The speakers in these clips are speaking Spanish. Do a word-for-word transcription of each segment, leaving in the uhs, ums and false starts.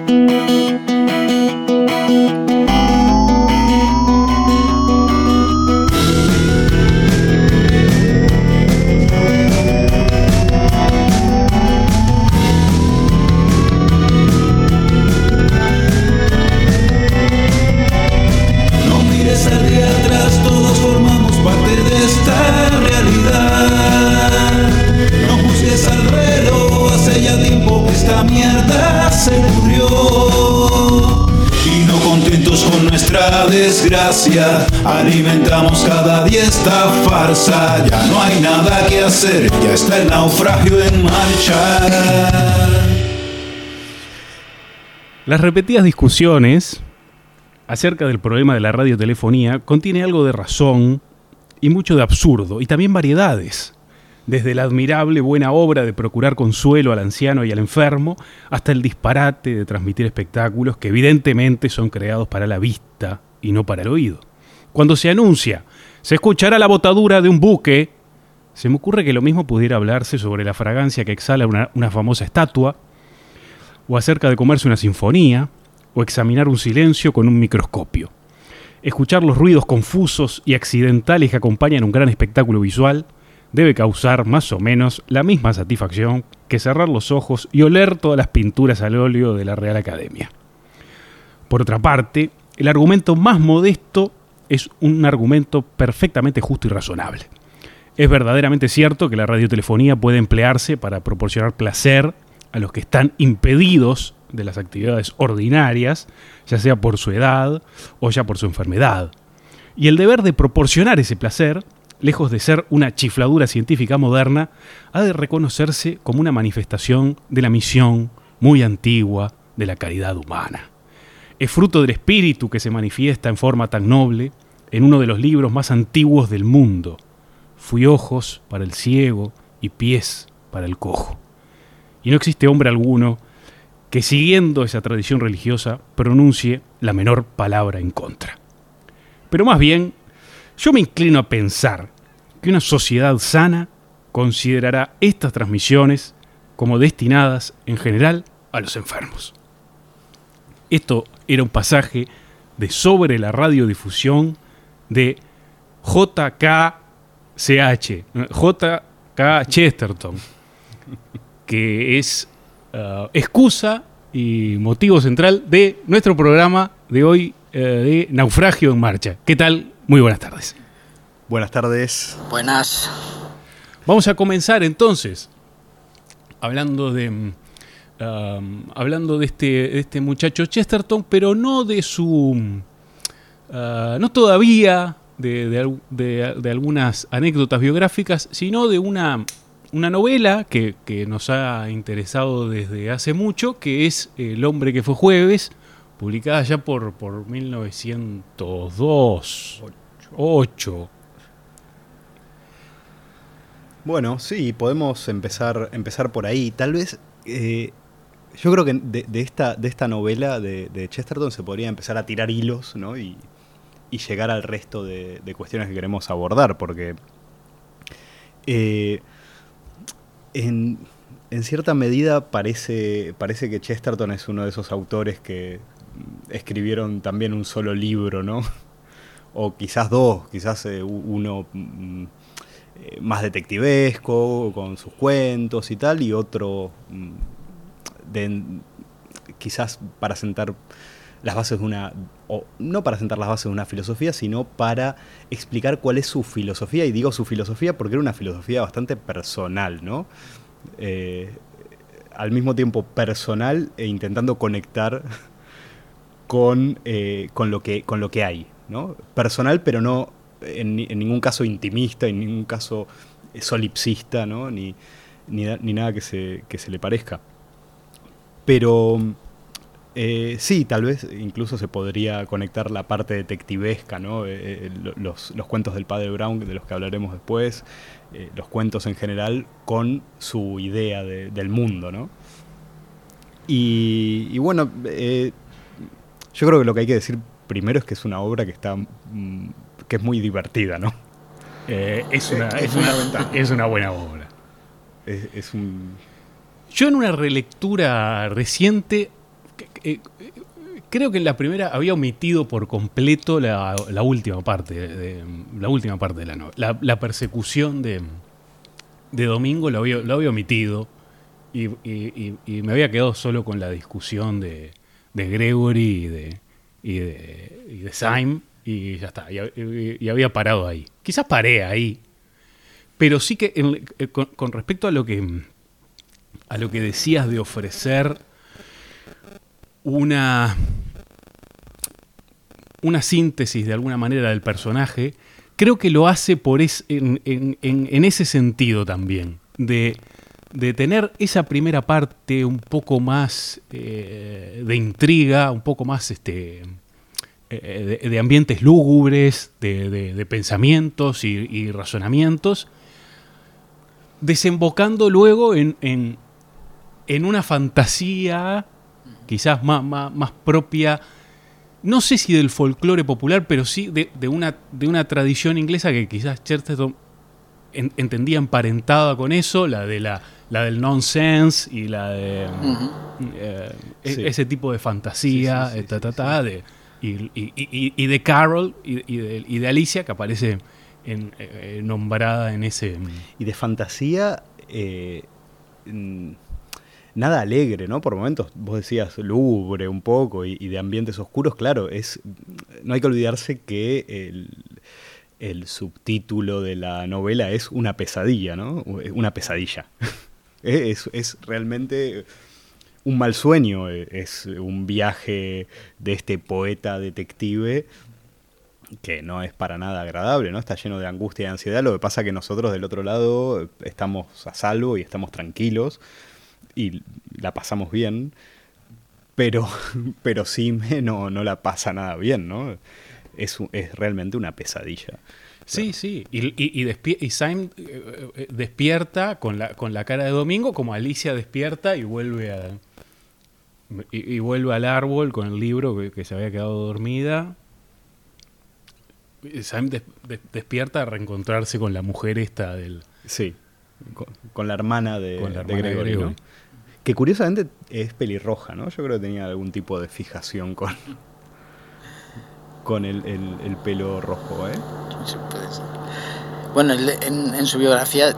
Alimentamos cada día esta farsa. Ya no hay nada que hacer, ya está el naufragio en marcha. Las repetidas discusiones acerca del problema de la radiotelefonía contiene algo de razón y mucho de absurdo, y también variedades, desde la admirable buena obra de procurar consuelo al anciano y al enfermo, hasta el disparate de transmitir espectáculos que evidentemente son creados para la vista y no para el oído. Cuando se anuncia, se escuchará la botadura de un buque, se me ocurre que lo mismo pudiera hablarse sobre la fragancia que exhala una, una famosa estatua, o acerca de comerse una sinfonía, o examinar un silencio con un microscopio. Escuchar los ruidos confusos y accidentales que acompañan un gran espectáculo visual debe causar más o menos la misma satisfacción que cerrar los ojos y oler todas las pinturas al óleo de la Real Academia. Por otra parte, el argumento más modesto es un argumento perfectamente justo y razonable. Es verdaderamente cierto que la radiotelefonía puede emplearse para proporcionar placer a los que están impedidos de las actividades ordinarias, ya sea por su edad o ya por su enfermedad. Y el deber de proporcionar ese placer, lejos de ser una chifladura científica moderna, ha de reconocerse como una manifestación de la misión muy antigua de la caridad humana. Es fruto del espíritu que se manifiesta en forma tan noble en uno de los libros más antiguos del mundo. Fui ojos para el ciego y pies para el cojo. Y no existe hombre alguno que, siguiendo esa tradición religiosa, pronuncie la menor palabra en contra. Pero más bien, yo me inclino a pensar que una sociedad sana considerará estas transmisiones como destinadas, en general, a los enfermos. Esto era un pasaje de Sobre la radiodifusión de J K C H, J K Chesterton, que es uh, excusa y motivo central de nuestro programa de hoy uh, de Naufragio en Marcha. ¿Qué tal? Muy buenas tardes. Buenas tardes. Buenas. Vamos a comenzar entonces hablando de... Um, hablando de este, de este muchacho Chesterton, pero no de su... Uh, no todavía de, de, de, de algunas anécdotas biográficas, sino de una, una novela que, que nos ha interesado desde hace mucho, que es El hombre que fue jueves, publicada ya por, por mil novecientos dos. ocho. Bueno, sí, podemos empezar, empezar por ahí. Tal vez... Eh, Yo creo que de, de, esta, de esta novela de, de Chesterton se podría empezar a tirar hilos, ¿no? y, y llegar al resto de, de cuestiones que queremos abordar, porque eh, en, en cierta medida parece, parece que Chesterton es uno de esos autores que escribieron también un solo libro, ¿no? O quizás dos, quizás eh, uno mm, eh, más detectivesco, con sus cuentos y tal, y otro... Mm, De, quizás para sentar las bases de una, o no para sentar las bases de una filosofía, sino para explicar cuál es su filosofía, y digo su filosofía porque era una filosofía bastante personal, ¿no? Eh, al mismo tiempo personal e intentando conectar con, eh, con, lo, que, con lo que hay, ¿no? Personal, pero no en, en ningún caso intimista, en ningún caso solipsista, ¿no? Ni, ni, ni nada que se, que se le parezca. Pero eh, sí, tal vez incluso se podría conectar la parte detectivesca, ¿no? Eh, los, los cuentos del padre Brown, de los que hablaremos después, eh, los cuentos en general, con su idea de, del mundo, ¿no? Y, y bueno, eh, yo creo que lo que hay que decir primero es que es una obra que está mm, que es muy divertida, ¿no? Eh, es, una, es, es, una, es una buena obra. Es, es un... Yo en una relectura reciente eh, creo que en la primera había omitido por completo la, la última parte, de, de, la última parte de la novela. La, la persecución de, de Domingo lo había, lo había omitido y, y, y, y me había quedado solo con la discusión de, de Gregory y de, y de, y de Syme y ya está. Y, y, y había parado ahí. Quizás paré ahí, pero sí que en, con, con respecto a lo que a lo que decías de ofrecer una una síntesis de alguna manera del personaje, creo que lo hace por es, en, en, en, en ese sentido también, de, de tener esa primera parte un poco más eh, de intriga, un poco más este, eh, de, de ambientes lúgubres, de, de, de pensamientos y, y razonamientos, desembocando luego en, en, en una fantasía quizás más, más, más propia, no sé si del folclore popular, pero sí de, de, una, de una tradición inglesa que quizás Chesterton en, entendía emparentada con eso, la de la, la del nonsense y la de uh-huh. eh, sí. ese tipo de fantasía, sí, sí, sí, ta, ta, ta, sí, sí. De, y, y, y, y de Carol y, y, de, y de Alicia, que aparece en, eh, nombrada en ese... Y de fantasía... Eh, nada alegre, ¿no? Por momentos, vos decías, lúgubre un poco y, y de ambientes oscuros, claro, es, no hay que olvidarse que el, el subtítulo de la novela es una pesadilla, ¿no? Una pesadilla. es, es realmente un mal sueño, es un viaje de este poeta detective que no es para nada agradable, ¿no? Está lleno de angustia y ansiedad. Lo que pasa es que nosotros del otro lado estamos a salvo y estamos tranquilos y la pasamos bien, pero, pero Syme no, no la pasa nada bien, ¿no? Es, es realmente una pesadilla. Sí, claro. Sí, y, y, y, despi- y Syme eh, despierta con la, con la cara de Domingo, como Alicia despierta y vuelve a y, y vuelve al árbol con el libro que, que se había quedado dormida. Syme des, des, despierta a reencontrarse con la mujer esta del... Sí, con, con la hermana de, con la hermana de Gregory, de Gregory. ¿no? Que curiosamente es pelirroja, ¿no? Yo creo que tenía algún tipo de fijación con, con el, el, el pelo rojo, ¿eh? Sí, puede ser. Bueno, en, en su biografía,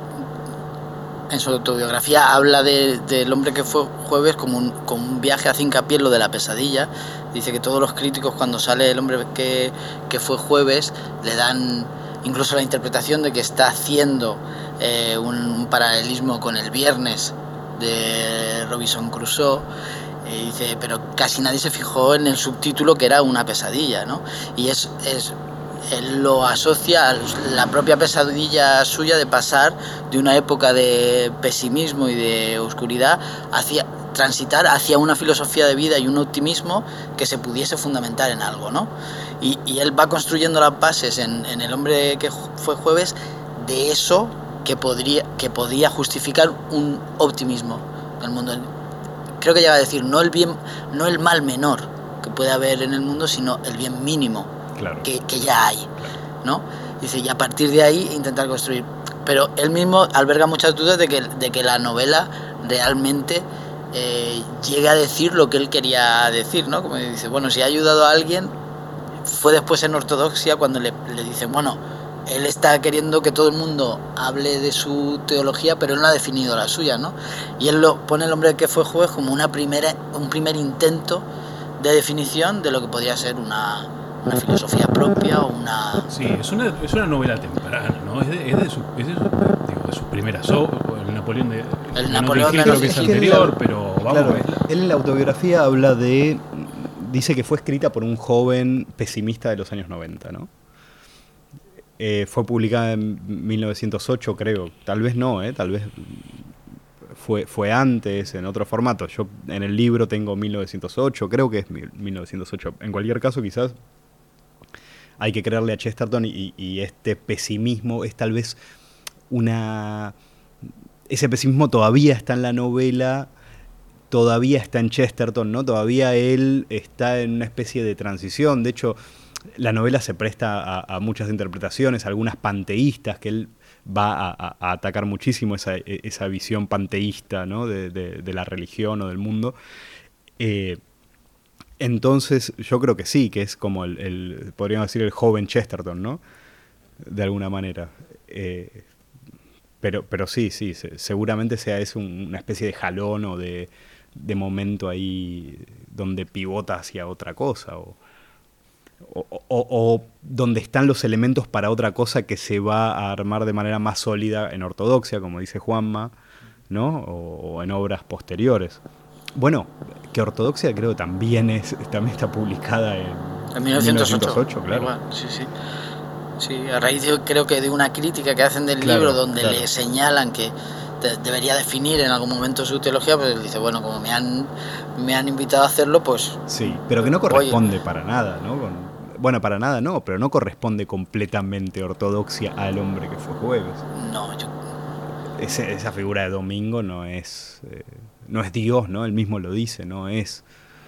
en su autobiografía, habla de, del hombre que fue jueves como un, como un viaje, hace hincapié en lo de la pesadilla. Dice que todos los críticos, cuando sale el hombre que, que fue jueves, le dan incluso la interpretación de que está haciendo eh, un, un paralelismo con el viernes de Robinson Crusoe. Eh, dice, pero casi nadie se fijó en el subtítulo, que era una pesadilla, ¿no? Y es, es él lo asocia a la propia pesadilla suya de pasar de una época de pesimismo y de oscuridad hacia transitar hacia una filosofía de vida y un optimismo que se pudiese fundamentar en algo, ¿no? Y, y él va construyendo las bases en, en el hombre que fue jueves de eso que podría que podía justificar un optimismo en el mundo. Creo que llega a decir no el bien, no el mal menor que puede haber en el mundo, sino el bien mínimo, claro, que, que ya hay, ¿no? Dice, y a partir de ahí intentar construir. Pero él mismo alberga muchas dudas de que, de que la novela realmente eh, llegue a decir lo que él quería decir, ¿no? Como dice, bueno, si ha ayudado a alguien, fue después en Ortodoxia cuando le, le dicen, bueno, él está queriendo que todo el mundo hable de su teología, pero él no ha definido la suya, ¿no? Y él lo pone el hombre que fue juez como una primera, un primer intento de definición de lo que podría ser una, una filosofía propia o una... Sí, es una, es una novela temprana, ¿no? Es de, es de, su, es de, su, digo, de sus primeras obras, el Napoleón de... El Napoleón de... Creo que es anterior, pero vamos claro, a ver. Él en la autobiografía habla de... Dice que fue escrita por un joven pesimista de los años noventa, ¿no? Eh, fue publicada en mil novecientos ocho, creo. Tal vez no, ¿eh? Tal vez fue, fue antes, en otro formato. Yo en el libro tengo mil novecientos ocho, creo que es mil novecientos ocho. En cualquier caso, quizás hay que creerle a Chesterton y, y este pesimismo es tal vez una... Ese pesimismo todavía está en la novela, todavía está en Chesterton, ¿no? Todavía él está en una especie de transición. De hecho, la novela se presta a, a muchas interpretaciones, algunas panteístas, que él va a, a atacar muchísimo esa, esa visión panteísta, ¿no? de, de, de la religión o del mundo. Eh, Entonces, yo creo que sí, que es como el, el podríamos decir, el joven Chesterton, ¿no? De alguna manera. Eh, pero, pero sí, sí, se, seguramente sea eso un, una especie de jalón o de, de momento ahí donde pivota hacia otra cosa, o, o, o, o donde están los elementos para otra cosa que se va a armar de manera más sólida en ortodoxia, como dice Juanma, ¿no? O, o en obras posteriores. Bueno, que ortodoxia creo también es también está publicada en, en mil novecientos ocho, mil novecientos ocho, claro. Igual, sí, sí. Sí, a raíz de, creo que de una crítica que hacen del claro, libro donde claro. le señalan que de, debería definir en algún momento su teología, pues él dice, bueno, como me han me han invitado a hacerlo, pues... Sí, pero que no corresponde oye. para nada, ¿no? Con, bueno, para nada no, pero no corresponde completamente ortodoxia al hombre que fue jueves. No, yo... Ese, esa figura de Domingo no es... Eh, no es Dios, ¿no? Él mismo lo dice, no es...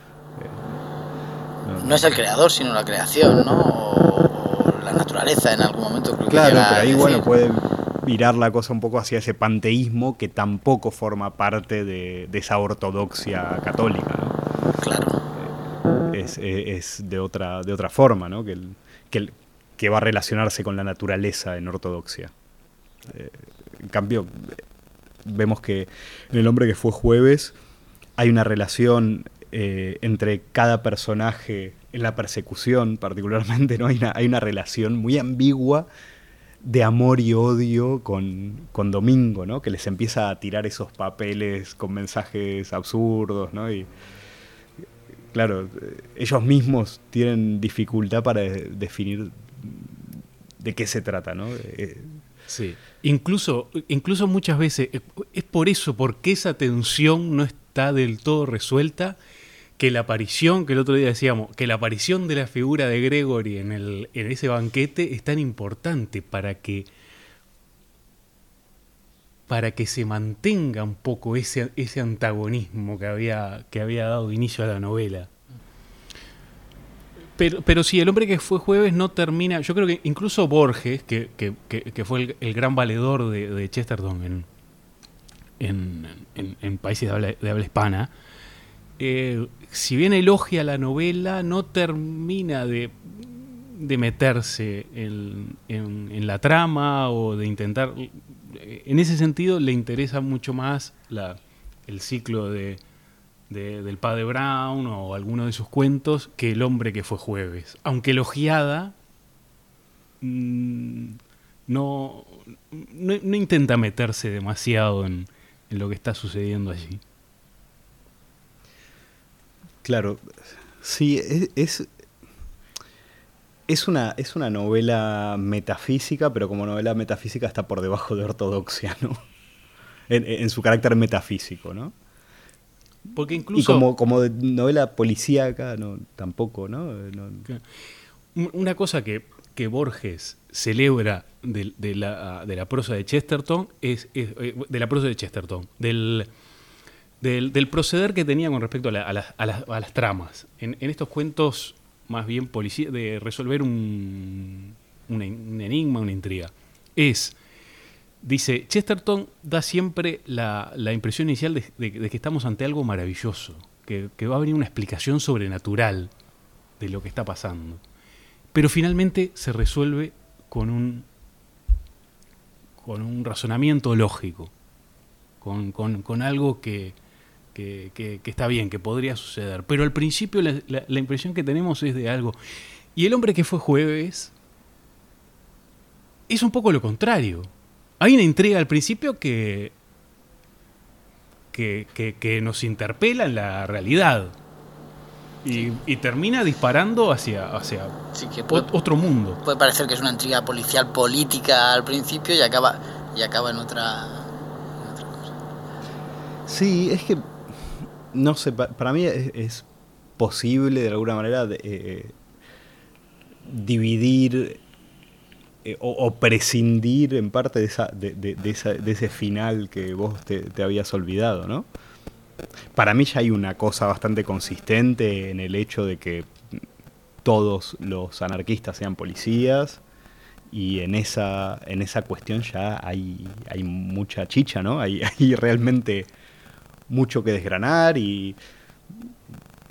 Eh, no, no es el creador, sino la creación, ¿no? O, o la naturaleza en algún momento. Creo claro, que pero ahí, decir. bueno, puede virar la cosa un poco hacia ese panteísmo que tampoco forma parte de, de esa ortodoxia católica, ¿no? Claro. Eh, es, es de otra, de otra forma, ¿no? Que, el, que, el, que va a relacionarse con la naturaleza en ortodoxia. Eh, en cambio, vemos que en El hombre que fue jueves hay una relación eh, entre cada personaje en la persecución, particularmente, ¿no? Hay una, hay una relación muy ambigua de amor y odio con, con Domingo, ¿no? Que les empieza a tirar esos papeles con mensajes absurdos, ¿no? Y claro, ellos mismos tienen dificultad para de, definir de qué se trata, ¿no? Eh, Sí, incluso, incluso muchas veces, es por eso, porque esa tensión no está del todo resuelta, que la aparición, que el otro día decíamos, que la aparición de la figura de Gregory en, el, en ese banquete es tan importante para que, para que se mantenga un poco ese, ese antagonismo que había, que había dado inicio a la novela. Pero, pero sí, El hombre que fue jueves no termina... Yo creo que incluso Borges, que, que, que, que fue el, el gran valedor de, de Chesterton en, en, en, en países de habla, de habla hispana, eh, si bien elogia la novela, no termina de, de meterse en, en, en la trama o de intentar... En ese sentido le interesa mucho más la, el ciclo de... De, del padre Brown o alguno de sus cuentos que El hombre que fue jueves, aunque elogiada mmm, no, no, no intenta meterse demasiado en, en lo que está sucediendo allí. Claro, sí, es, es, es, una, es una novela metafísica, pero como novela metafísica está por debajo de ortodoxia, ¿no? En, en su carácter metafísico, ¿no? Porque incluso... Y como, como de novela policíaca, no, tampoco, ¿no? no Una cosa que, que Borges celebra de, de, la, de la prosa de Chesterton es, es de la prosa de Chesterton, del, del, del proceder que tenía con respecto a, la, a, las, a, las, a las tramas. En, en estos cuentos, más bien policía, de resolver un, un, un enigma, una intriga. Es... Dice, Chesterton da siempre la, la impresión inicial de, de, de que estamos ante algo maravilloso, que, que va a venir una explicación sobrenatural de lo que está pasando. Pero finalmente se resuelve con un, con un razonamiento lógico, con, con, con algo que, que, que, que está bien, que podría suceder. Pero al principio la, la, la impresión que tenemos es de algo. Y El hombre que fue jueves es un poco lo contrario. Hay una intriga al principio que, que, que, que nos interpela en la realidad y, y termina disparando hacia, hacia sí, que puede, otro mundo. Puede parecer que es una intriga policial política al principio y acaba, y acaba en, otra, en otra cosa. Sí, es que, no sé, pa, para mí es, es posible de alguna manera de, eh, dividir... Eh, o, o prescindir en parte de, esa, de, de, de, esa, de ese final que vos te, te habías olvidado, ¿no? Para mí ya hay una cosa bastante consistente en el hecho de que todos los anarquistas sean policías y en esa, en esa cuestión ya hay, hay mucha chicha, ¿no? Hay, hay realmente mucho que desgranar y...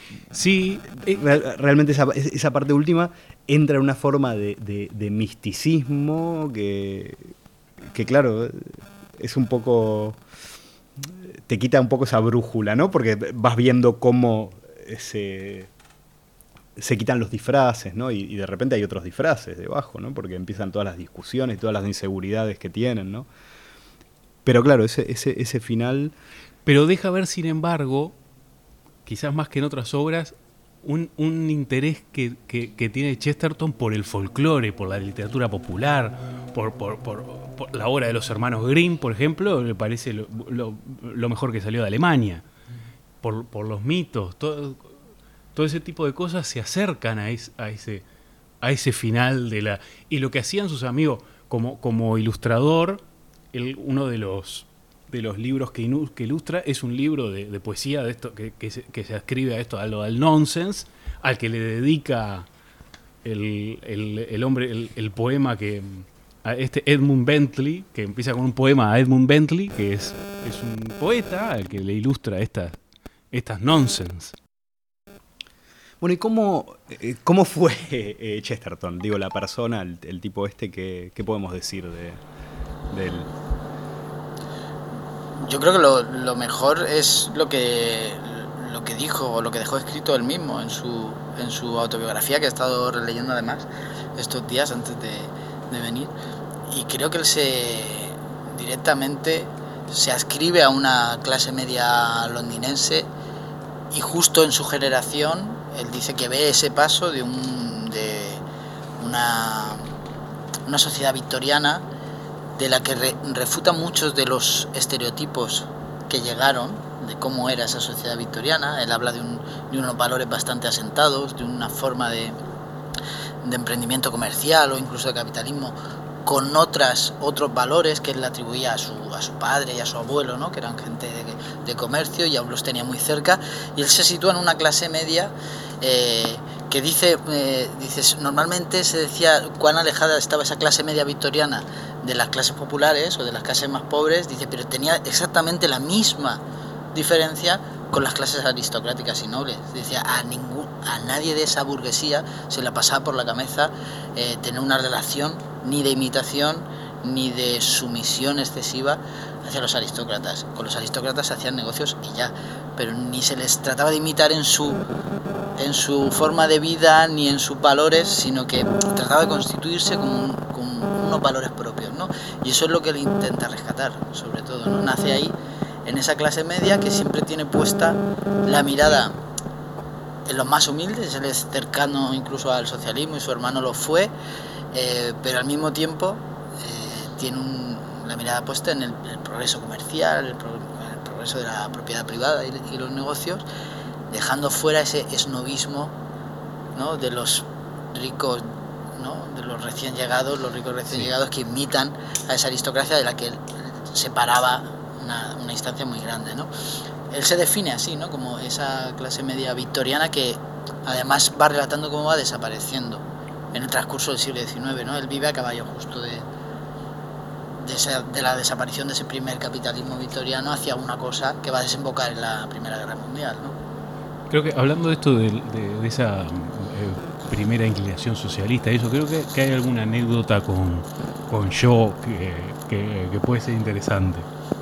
Sí. Eh, Real, realmente esa, esa parte última entra en una forma de, de, de misticismo que, que, claro, es un poco... te quita un poco esa brújula, ¿no? Porque vas viendo cómo se, se quitan los disfraces, ¿no? Y, y de repente hay otros disfraces debajo, ¿no? Porque empiezan todas las discusiones, todas las inseguridades que tienen, ¿no? Pero claro, ese, ese, ese final... Pero deja ver, sin embargo, quizás más que en otras obras, un, un interés que, que, que tiene Chesterton por el folclore, por la literatura popular, por, por, por, por la obra de los hermanos Grimm, por ejemplo, me parece lo, lo, lo mejor que salió de Alemania. Por, por los mitos, todo, todo ese tipo de cosas se acercan a, es, a, ese, a ese final de la... Y lo que hacían sus amigos como, como ilustrador, el, uno de los... de los libros que, inu- que ilustra es un libro de, de poesía de esto que, que, se, que se ascribe a esto, a lo del nonsense, al que le dedica el, el, el hombre, el, el poema que a este Edmund Bentley, que empieza con un poema a Edmund Bentley, que es, es un poeta al que le ilustra estas, estas nonsense. Bueno, ¿y cómo, eh, cómo fue eh, Chesterton? Digo, la persona, el, el tipo este, ¿qué, qué podemos decir de, de él? Yo creo que lo, lo mejor es lo que lo que dijo o lo que dejó escrito él mismo en su en su autobiografía, que he estado releyendo además estos días antes de, de venir, y creo que él se directamente se adscribe a una clase media londinense, y justo en su generación él dice que ve ese paso de un de una una sociedad victoriana de la que re, refuta muchos de los estereotipos que llegaron de cómo era esa sociedad victoriana. Él habla de, un, de unos valores bastante asentados, de una forma de, de emprendimiento comercial o incluso de capitalismo con otras otros valores que él le atribuía a su, a su padre y a su abuelo, ¿no? Que eran gente de, de comercio y aún los tenía muy cerca, y él se sitúa en una clase media eh, que dice, eh, dices, normalmente se decía cuán alejada estaba esa clase media victoriana de las clases populares o de las clases más pobres, dice, pero tenía exactamente la misma diferencia con las clases aristocráticas y nobles. Decía, a ningún, a nadie de esa burguesía se le pasaba por la cabeza eh, tener una relación ni de imitación ni de sumisión excesiva hacia los aristócratas. Con los aristócratas se hacían negocios y ya, pero ni se les trataba de imitar en su en su forma de vida ni en sus valores, sino que trataba de constituirse con, un, con unos valores propios, ¿no? Y eso es lo que él intenta rescatar, sobre todo, ¿no? Nace ahí, en esa clase media que siempre tiene puesta la mirada en los más humildes. Él es cercano incluso al socialismo y su hermano lo fue, eh, pero al mismo tiempo eh, tiene un, la mirada puesta en el, el progreso comercial, el, pro, el progreso de la propiedad privada y, y los negocios, dejando fuera ese esnovismo, ¿no? De los ricos, ¿no? De los recién llegados, los ricos recién sí. llegados que imitan a esa aristocracia de la que él separaba una, una instancia muy grande, ¿no? Él se define así, ¿no? Como esa clase media victoriana que además va relatando cómo va desapareciendo en el transcurso del siglo diecinueve, ¿no? Él vive a caballo justo de, de, esa, de la desaparición de ese primer capitalismo victoriano hacia una cosa que va a desembocar en la Primera Guerra Mundial, ¿no? Creo que hablando de esto, de, de, de esa eh, primera inclinación socialista, eso, creo que, que hay alguna anécdota con, con Shaw que, que, que puede ser interesante.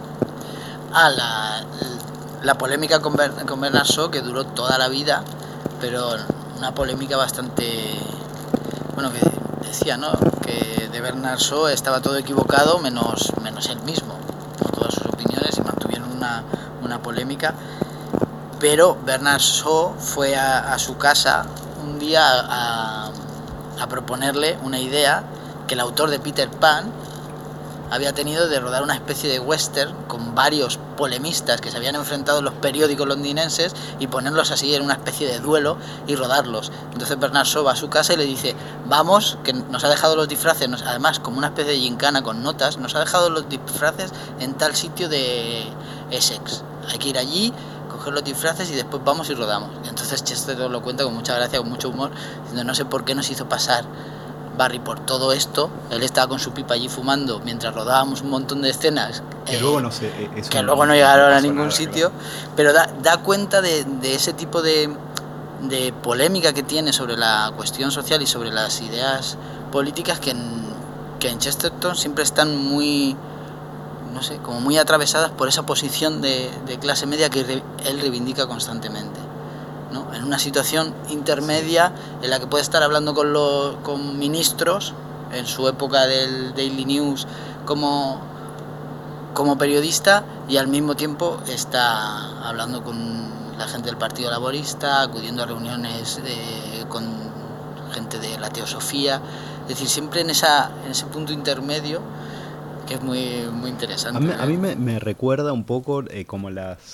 Ah, la, la polémica con, Ber, con Bernard Shaw, que duró toda la vida, pero una polémica bastante... Bueno, que decía, ¿no? Que de Bernard Shaw estaba todo equivocado menos, menos él mismo, por todas sus opiniones, y mantuvieron una, una polémica. Pero Bernard Shaw fue a, a su casa un día a, a proponerle una idea que el autor de Peter Pan había tenido de rodar una especie de western con varios polemistas que se habían enfrentado en los periódicos londinenses y ponerlos así en una especie de duelo y rodarlos. Entonces Bernard Shaw va a su casa y le dice, vamos, que nos ha dejado los disfraces, nos, además como una especie de gincana con notas, nos ha dejado los disfraces en tal sitio de Essex. Hay que ir allí, coger los disfraces y después vamos y rodamos. Y entonces Chesterton lo cuenta con mucha gracia, con mucho humor, diciendo, no sé por qué nos hizo pasar Barry por todo esto. Él estaba con su pipa allí fumando mientras rodábamos un montón de escenas que eh, luego no sé, eso que no, luego no llegaron no a ningún nada, sitio, claro. Pero da, da cuenta de, de ese tipo de, de polémica que tiene sobre la cuestión social y sobre las ideas políticas que en, que en Chesterton siempre están muy, no sé, como muy atravesadas por esa posición de, de clase media que re, él reivindica constantemente, ¿no? En una situación intermedia en la que puede estar hablando con, los, con ministros, en su época del Daily News como, como periodista, y al mismo tiempo está hablando con la gente del Partido Laborista, acudiendo a reuniones de, con gente de la teosofía, es decir, siempre en, esa, en ese punto intermedio que es muy, muy interesante. A mí, a mí me, me recuerda un poco eh, como las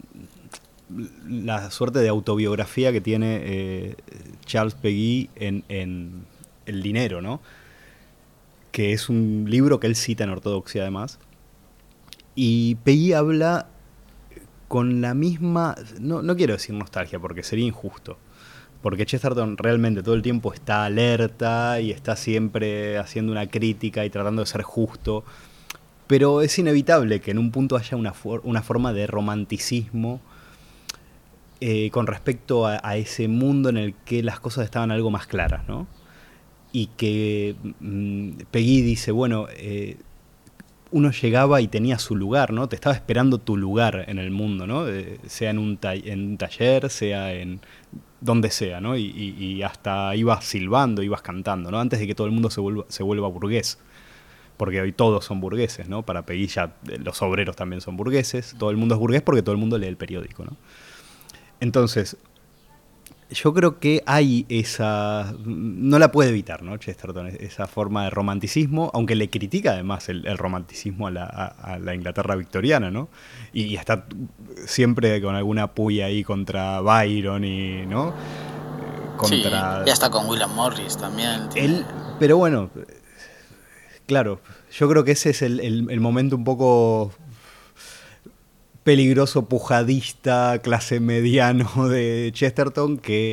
la suerte de autobiografía que tiene eh, Charles Péguy en, en El dinero, ¿no? Que es un libro que él cita en Ortodoxia además. Y Péguy habla con la misma, no, no quiero decir nostalgia porque sería injusto, porque Chesterton realmente todo el tiempo está alerta y está siempre haciendo una crítica y tratando de ser justo, pero es inevitable que en un punto haya una, for- una forma de romanticismo eh, con respecto a, a ese mundo en el que las cosas estaban algo más claras, ¿no? Y que mmm, Péguy dice, bueno, eh, uno llegaba y tenía su lugar, ¿no? Te estaba esperando tu lugar en el mundo, ¿no? Eh, sea en un, ta- en un taller, sea en donde sea, ¿no? Y, y, y hasta ibas silbando, ibas cantando, ¿no? Antes de que todo el mundo se vuelva, se vuelva burgués. Porque hoy todos son burgueses, ¿no? Para Péguy ya los obreros también son burgueses. Todo el mundo es burgués porque todo el mundo lee el periódico, ¿no? Entonces, yo creo que hay esa... No la puede evitar, ¿no? Chesterton, esa forma de romanticismo, aunque le critica además el, el romanticismo a la, a, a la Inglaterra victoriana, ¿no? Y, y está siempre con alguna puya ahí contra Byron y, ¿no? Contra... Sí, y hasta con William Morris también. Él, pero bueno, claro, yo creo que ese es el, el, el momento un poco peligroso, pujadista, clase mediano de Chesterton, que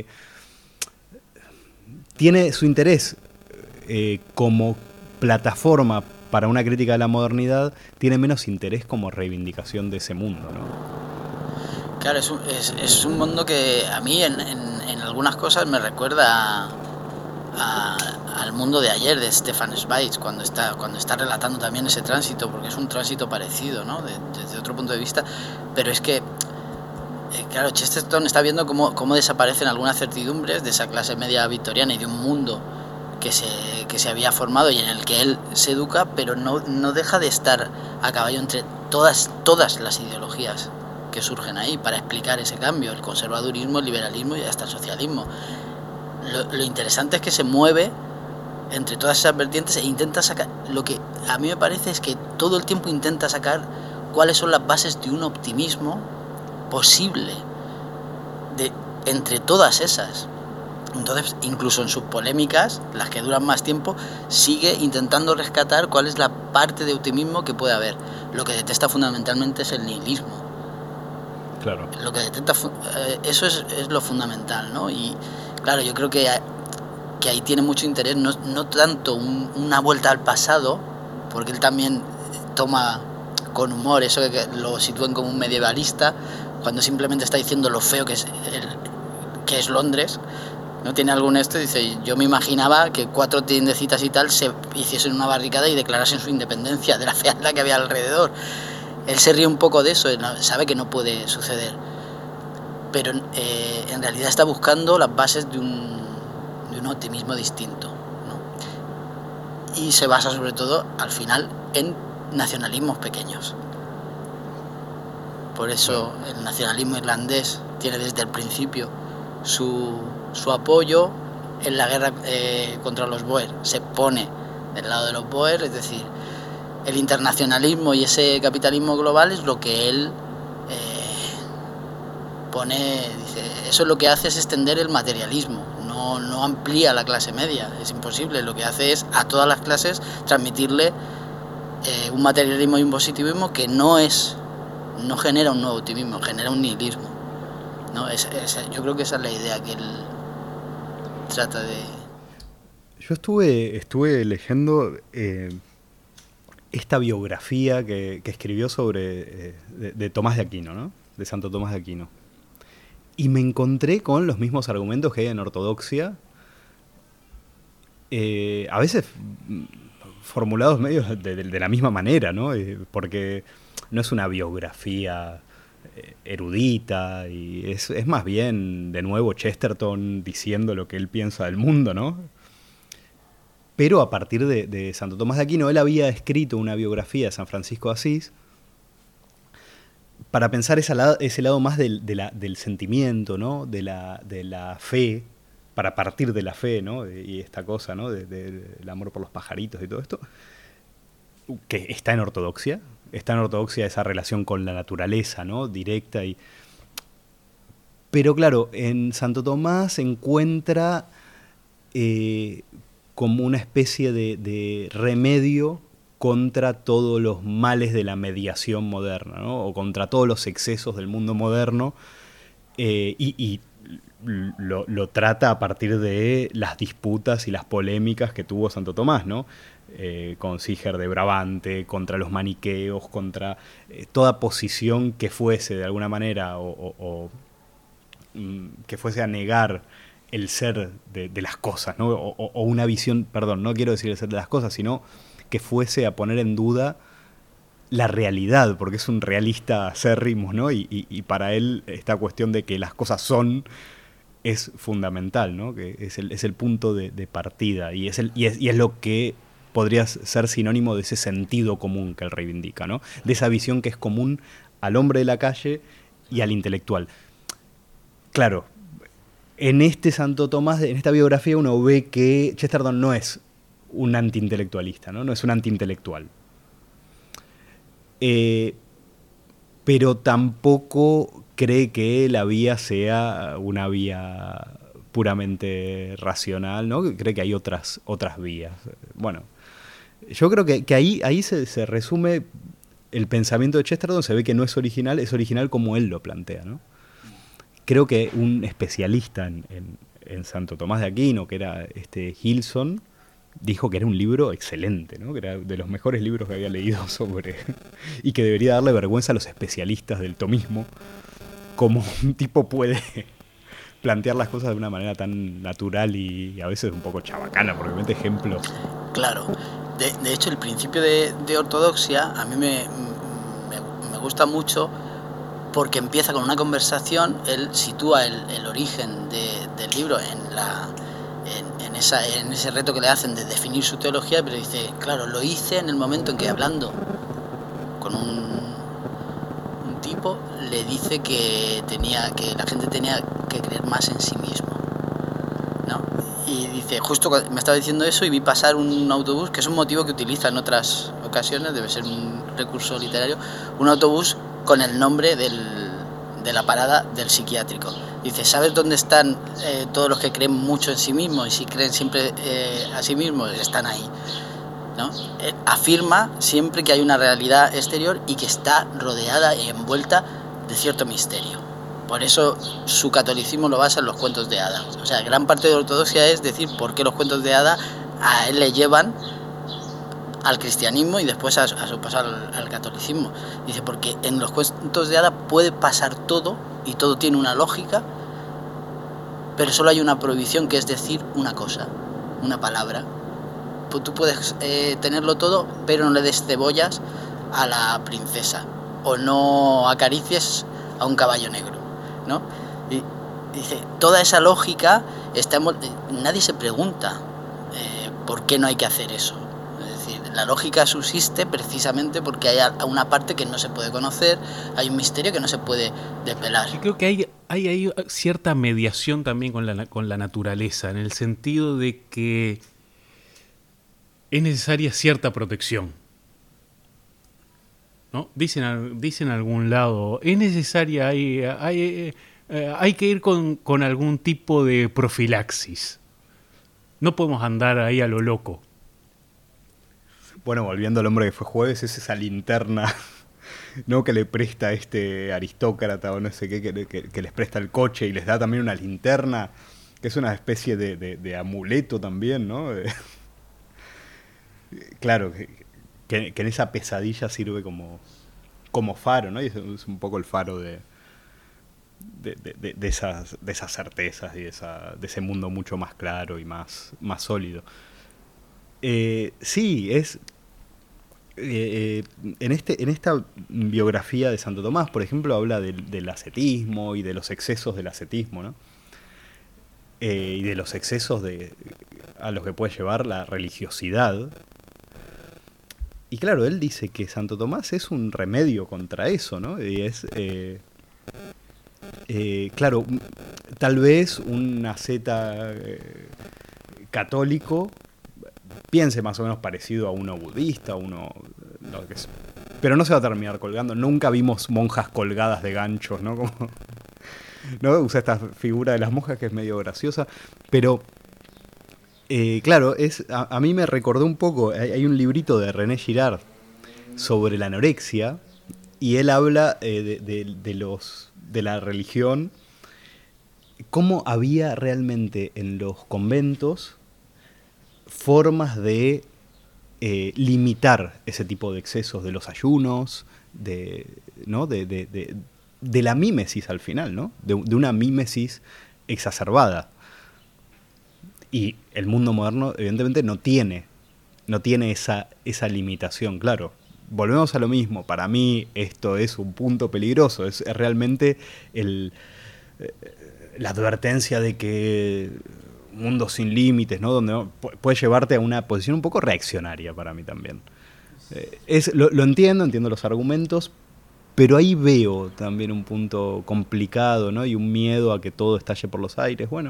tiene su interés eh, como plataforma para una crítica de la modernidad, tiene menos interés como reivindicación de ese mundo, ¿no? Claro, es un, es, es un mundo que a mí en, en, en algunas cosas me recuerda a, a, al mundo de ayer de Stefan Zweig, cuando está, cuando está relatando también ese tránsito, porque es un tránsito parecido, ¿no? De, desde otro punto de vista, pero es que, eh, claro, Chesterton está viendo cómo, cómo desaparecen algunas certidumbres de esa clase media victoriana y de un mundo que se, que se había formado y en el que él se educa, pero no, no deja de estar a caballo entre todas, todas las ideologías que surgen ahí para explicar ese cambio, el conservadurismo, el liberalismo y hasta el socialismo. Lo, lo interesante es que se mueve entre todas esas vertientes e intenta sacar, lo que a mí me parece es que todo el tiempo intenta sacar cuáles son las bases de un optimismo posible de, entre todas esas. Entonces, incluso en sus polémicas, las que duran más tiempo, sigue intentando rescatar cuál es la parte de optimismo que puede haber. Lo que detesta fundamentalmente es el nihilismo. Claro. Lo que detecta, eso es, es lo fundamental, ¿no? Y claro, yo creo que, que ahí tiene mucho interés, no, no tanto un, una vuelta al pasado, porque él también toma con humor eso que, que lo sitúen como un medievalista, cuando simplemente está diciendo lo feo que es, el, que es Londres, ¿no? Tiene algún esto, dice, yo me imaginaba que cuatro tiendecitas y tal se hiciesen una barricada y declarasen su independencia de la fealdad que había alrededor. Él se ríe un poco de eso, sabe que no puede suceder, pero eh, en realidad está buscando las bases de un, de un optimismo distinto, ¿no? Y se basa sobre todo, al final, en nacionalismos pequeños. Por eso el nacionalismo irlandés tiene desde el principio su, su apoyo en la guerra eh, contra los Boer. Se pone del lado de los Boer, es decir, el internacionalismo y ese capitalismo global es lo que él eh, pone, dice, eso lo que hace es extender el materialismo, no, no amplía la clase media, es imposible, lo que hace es a todas las clases transmitirle eh, un materialismo y un positivismo que no es, no genera un nuevo optimismo, genera un nihilismo, ¿no? Es, es, yo creo que esa es la idea que él trata de... Yo estuve, estuve leyendo... Eh... esta biografía que, que escribió sobre eh, de, de Tomás de Aquino, ¿no? De Santo Tomás de Aquino. y me encontré con los mismos argumentos que hay en ortodoxia, eh, a veces formulados medio de, de, de la misma manera, ¿no? Eh, porque no es una biografía eh, erudita, y es, es más bien, de nuevo, Chesterton diciendo lo que él piensa del mundo, ¿no? Pero a partir de, de Santo Tomás de Aquino, él había escrito una biografía de San Francisco de Asís para pensar ese lado, ese lado más del, de la, del sentimiento, ¿no? De la, de la fe, para partir de la fe, ¿no? Y esta cosa, ¿no? De, de, del amor por los pajaritos y todo esto, que está en ortodoxia, está en ortodoxia esa relación con la naturaleza, ¿no? Directa y... Pero claro, en Santo Tomás se encuentra eh, como una especie de, de remedio contra todos los males de la mediación moderna, ¿no? O contra todos los excesos del mundo moderno, eh, y, y lo, lo trata a partir de las disputas y las polémicas que tuvo Santo Tomás, ¿no? Eh, con Siger de Brabante, contra los maniqueos, contra eh, toda posición que fuese de alguna manera, o, o, o mm, que fuese a negar el ser de, de las cosas, ¿no? O, o una visión, perdón, no quiero decir el ser de las cosas, sino que fuese a poner en duda la realidad, porque es un realista acérrimo, ¿no? Y, y, y para él esta cuestión de que las cosas son es fundamental, ¿no? Que es el, es el punto de, de partida, y es, el, y, es, y es lo que podría ser sinónimo de ese sentido común que él reivindica, ¿no? De esa visión que es común al hombre de la calle y al intelectual. Claro, en este Santo Tomás, en esta biografía, uno ve que Chesterton no es un antiintelectualista, ¿no? No es un antiintelectual. Eh, pero tampoco cree que la vía sea una vía puramente racional, ¿no? Cree que hay otras, otras vías. Bueno, yo creo que, que ahí, ahí se, se resume el pensamiento de Chesterton. Se ve que no es original, es original como él lo plantea, ¿no? Creo que un especialista en, en, en Santo Tomás de Aquino, que era este Gilson, dijo que era un libro excelente, ¿no? Que era de los mejores libros que había leído sobre... y que debería darle vergüenza a los especialistas del tomismo, como un tipo puede plantear las cosas de una manera tan natural y a veces un poco chabacana, porque mete ejemplos. Claro. De, de hecho, el principio de, de ortodoxia a mí me, me, me gusta mucho, porque empieza con una conversación. Él sitúa el, el origen de, del libro en la... En, en, esa, en ese reto que le hacen de definir su teología, pero dice, claro, lo hice en el momento en que, hablando con un, un tipo, le dice que tenía que la gente tenía que creer más en sí mismo, ¿no? Y dice, justo me estaba diciendo eso y vi pasar un autobús, que es un motivo que utiliza en otras ocasiones, debe ser un recurso literario, un autobús con el nombre del, de la parada del psiquiátrico. Dice, ¿sabes dónde están eh, todos los que creen mucho en sí mismos y si creen siempre eh, a sí mismos? Están ahí, ¿no? Eh, afirma siempre que hay una realidad exterior y que está rodeada y envuelta de cierto misterio. Por eso su catolicismo lo basa en los cuentos de hadas. O sea, gran parte de la ortodoxia es decir por qué los cuentos de hadas a él le llevan al cristianismo y después a, a su paso al, al catolicismo. Dice, porque en los cuentos de hadas puede pasar todo y todo tiene una lógica, pero solo hay una prohibición, que es decir una cosa, una palabra. Pues tú puedes eh, tenerlo todo, pero no le des cebollas a la princesa, o no acaricies a un caballo negro, ¿no? Y dice, toda esa lógica está, nadie se pregunta eh, por qué no hay que hacer eso. Es decir, la lógica subsiste precisamente porque hay una parte que no se puede conocer, hay un misterio que no se puede desvelar. Yo creo que hay, hay, hay cierta mediación también con la, con la naturaleza, en el sentido de que es necesaria cierta protección, ¿no? Dicen, dicen en algún lado, es necesaria, hay, hay, eh, hay que ir con, con algún tipo de profilaxis. No podemos andar ahí a lo loco. Bueno, volviendo al hombre que fue jueves, es esa linterna, ¿no? Que le presta a este aristócrata o no sé qué, que, que, que les presta el coche y les da también una linterna, que es una especie de, de, de amuleto también, ¿no? Claro, que, que, que en esa pesadilla sirve como, como faro, ¿no? Y es, es un poco el faro de, de, de, de, esas, de esas certezas y de, esa, de ese mundo mucho más claro y más, más sólido. Eh, sí, es... Eh, en, este, en esta biografía de Santo Tomás, por ejemplo, habla del, del ascetismo y de los excesos del ascetismo, ¿no? Eh, y de los excesos de, a los que puede llevar la religiosidad. Y claro, él dice que Santo Tomás es un remedio contra eso, ¿no? Y es, eh, eh, claro, tal vez un asceta eh, católico piense más o menos parecido a uno budista, uno... No, que es, pero no se va a terminar colgando. Nunca vimos monjas colgadas de ganchos, ¿no? Como, ¿no? Usa esta figura de las monjas que es medio graciosa. Pero, eh, claro, es a, a mí me recordó un poco... Hay, hay un librito de René Girard sobre la anorexia, y él habla eh, de, de, de, los, de la religión, cómo había realmente en los conventos formas de eh, limitar ese tipo de excesos de los ayunos, de, ¿no? de, de, de, de la mímesis al final, ¿no? de, de una mímesis exacerbada. Y el mundo moderno evidentemente no tiene, no tiene esa, esa limitación, claro. Volvemos a lo mismo, para mí esto es un punto peligroso, es, es realmente el, eh, la advertencia de que mundo sin límites, ¿no? Donde ¿no? puede llevarte a una posición un poco reaccionaria para mí también. Eh, es, lo, lo entiendo, entiendo los argumentos, pero ahí veo también un punto complicado, ¿no? Y un miedo a que todo estalle por los aires, bueno.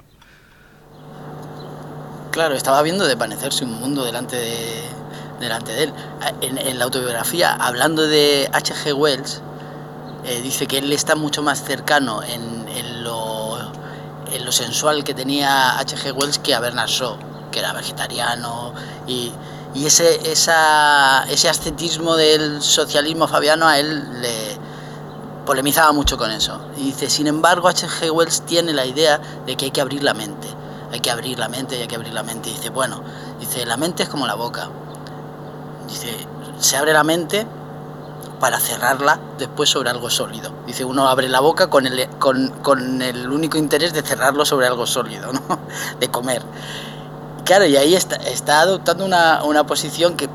Claro, estaba viendo desvanecerse un mundo delante de, delante de él. En, en la autobiografía, hablando de H G Wells, eh, dice que él está mucho más cercano en, en lo en lo sensual que tenía H G Wells que a Bernard Shaw, que era vegetariano, y, y ese, esa, ese ascetismo del socialismo fabiano a él le polemizaba mucho con eso. Y dice, sin embargo, H G Wells tiene la idea de que hay que abrir la mente, hay que abrir la mente y hay que abrir la mente. Y dice, bueno, dice, la mente es como la boca. Dice, se abre la mente para cerrarla después sobre algo sólido. Dice, uno abre la boca con el, con, con el único interés de cerrarlo sobre algo sólido, ¿no? De comer. Claro, y ahí está, está adoptando una, una posición que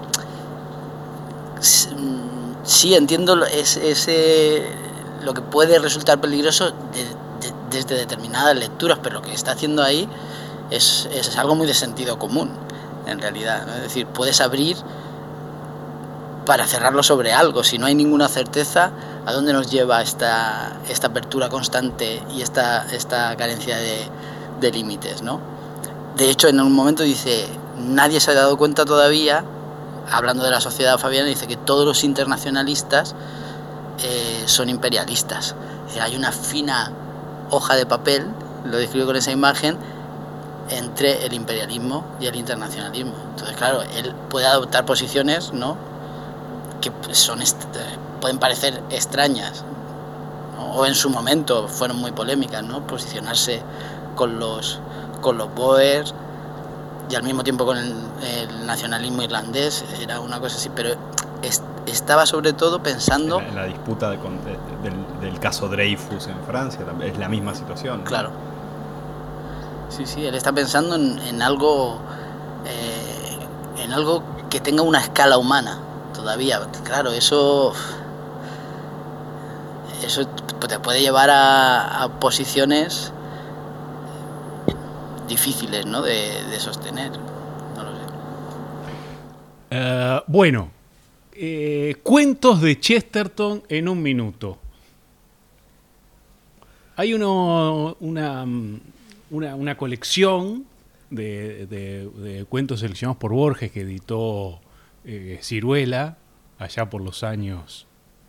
sí entiendo es, ese, lo que puede resultar peligroso de, de, desde determinadas lecturas, pero lo que está haciendo ahí es, es algo muy de sentido común, en realidad, ¿no? Es decir, puedes abrir para cerrarlo sobre algo. Si no hay ninguna certeza, ¿a dónde nos lleva esta, esta apertura constante y esta, esta carencia de, de límites, ¿no? De hecho, en un momento dice, nadie se ha dado cuenta todavía, hablando de la sociedad fabiana, dice que todos los internacionalistas eh, son imperialistas. Dice, hay una fina hoja de papel, lo describo con esa imagen, entre el imperialismo y el internacionalismo. Entonces, claro, él puede adoptar posiciones, ¿no?, que son est- pueden parecer extrañas, ¿no? O en su momento fueron muy polémicas, ¿no? Posicionarse con los con los Boers y al mismo tiempo con el, el nacionalismo irlandés, era una cosa así, pero est- estaba sobre todo pensando en la, en la disputa de, con, de, del, del caso Dreyfus en Francia, también es la misma situación, ¿no? Claro. Sí, sí, él está pensando en, en algo eh, en algo que tenga una escala humana. Todavía, claro, eso eso te puede llevar a, a posiciones difíciles, ¿no?, de, de sostener. No lo sé. Uh, bueno, eh, cuentos de Chesterton en un minuto. Hay uno, una, una, una colección de, de, de cuentos seleccionados por Borges que editó Eh, Ciruela, allá por los años.